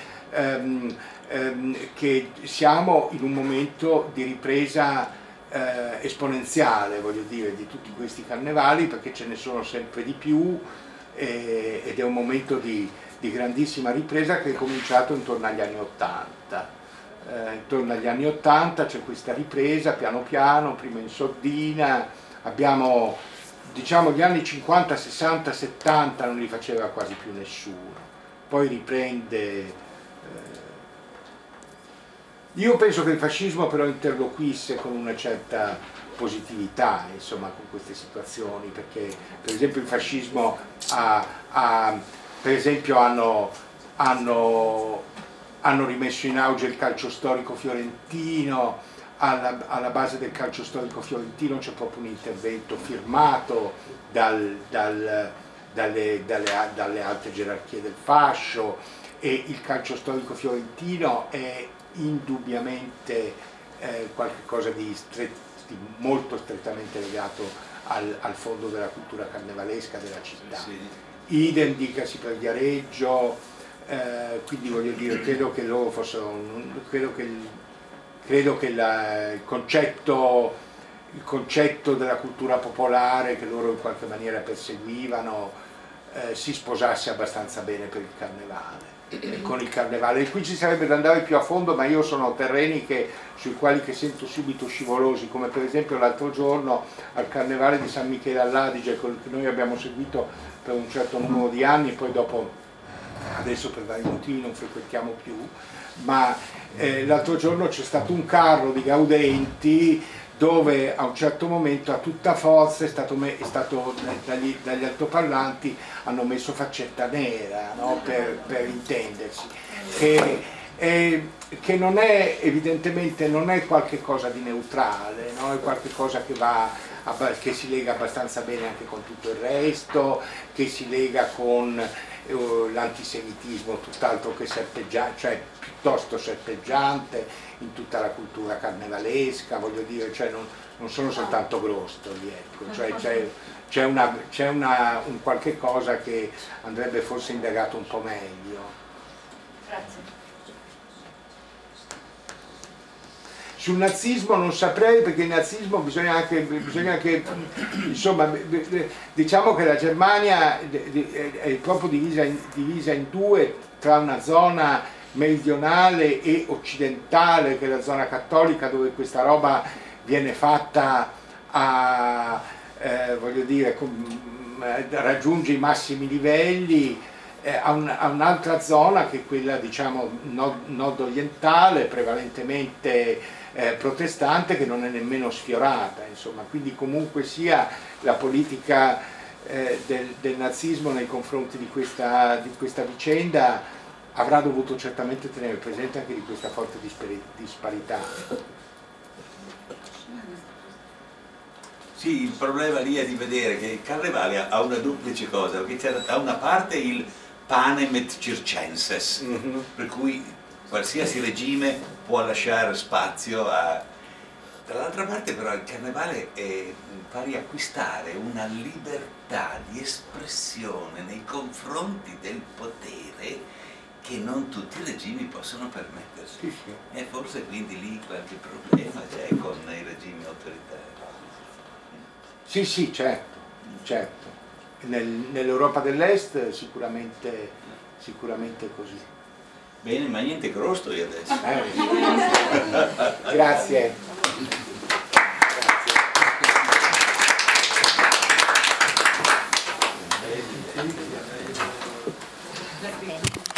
siamo in un momento di ripresa esponenziale, voglio dire, di tutti questi carnevali, perché ce ne sono sempre di più ed è un momento di grandissima ripresa che è cominciato intorno agli anni '80. Intorno agli anni '80 c'è questa ripresa piano piano, prima in sordina, abbiamo, diciamo, gli anni 50, 60, 70 non li faceva quasi più nessuno, poi riprende. Io penso che il fascismo però interloquisse con una certa positività, insomma, con queste situazioni, perché per esempio il fascismo per esempio hanno rimesso in auge il calcio storico fiorentino, alla base del calcio storico fiorentino c'è proprio un intervento firmato dalle alte gerarchie del fascio, e il calcio storico fiorentino è indubbiamente qualcosa di molto strettamente legato al fondo della cultura carnevalesca della città. Idem dicasi per Viareggio, quindi voglio dire, credo che loro fossero, credo che il concetto della cultura popolare che loro in qualche maniera perseguivano si sposasse abbastanza bene per il carnevale. Con il carnevale, e qui ci sarebbe da andare più a fondo, ma io sono terreni sui quali sento subito scivolosi, come per esempio l'altro giorno al carnevale di San Michele all'Adige, che noi abbiamo seguito per un certo numero di anni, poi dopo adesso per vari motivi non frequentiamo più, ma l'altro giorno c'è stato un carro di gaudenti dove a un certo momento a tutta forza è stato dagli altoparlanti hanno messo faccetta nera, no? per intendersi, che non è, evidentemente non è qualche cosa di neutrale, no? È qualche cosa che si lega abbastanza bene anche con tutto il resto, che si lega con l'antisemitismo tutt'altro che serpeggiante, cioè piuttosto serpeggiante in tutta la cultura carnevalesca, voglio dire, cioè non sono soltanto grostoli, ecco, cioè c'è un qualche cosa che andrebbe forse indagato un po' meglio. Grazie. Sul nazismo non saprei, perché il nazismo bisogna anche insomma, diciamo che la Germania è proprio divisa in due, tra una zona meridionale e occidentale, che è la zona cattolica, dove questa roba viene fatta voglio dire, raggiunge i massimi livelli, a un'altra zona che è quella, diciamo, nord-orientale, prevalentemente protestante, che non è nemmeno sfiorata, insomma. Quindi comunque sia la politica del nazismo nei confronti di questa vicenda avrà dovuto certamente tenere presente anche di questa forte disparità. Sì, il problema lì è di vedere che il carnevale ha una duplice cosa, perché c'è da una parte il panem et circenses, per cui qualsiasi regime può lasciare spazio a... Dall'altra parte però il carnevale fa riacquistare una libertà di espressione nei confronti del potere che non tutti i regimi possono permettersi. Sì, sì. E forse quindi lì qualche problema c'è con i regimi autoritari. Sì, sì, certo. Nell'Europa dell'Est sicuramente così. Bene, ma niente crosto io adesso. Grazie. Grazie.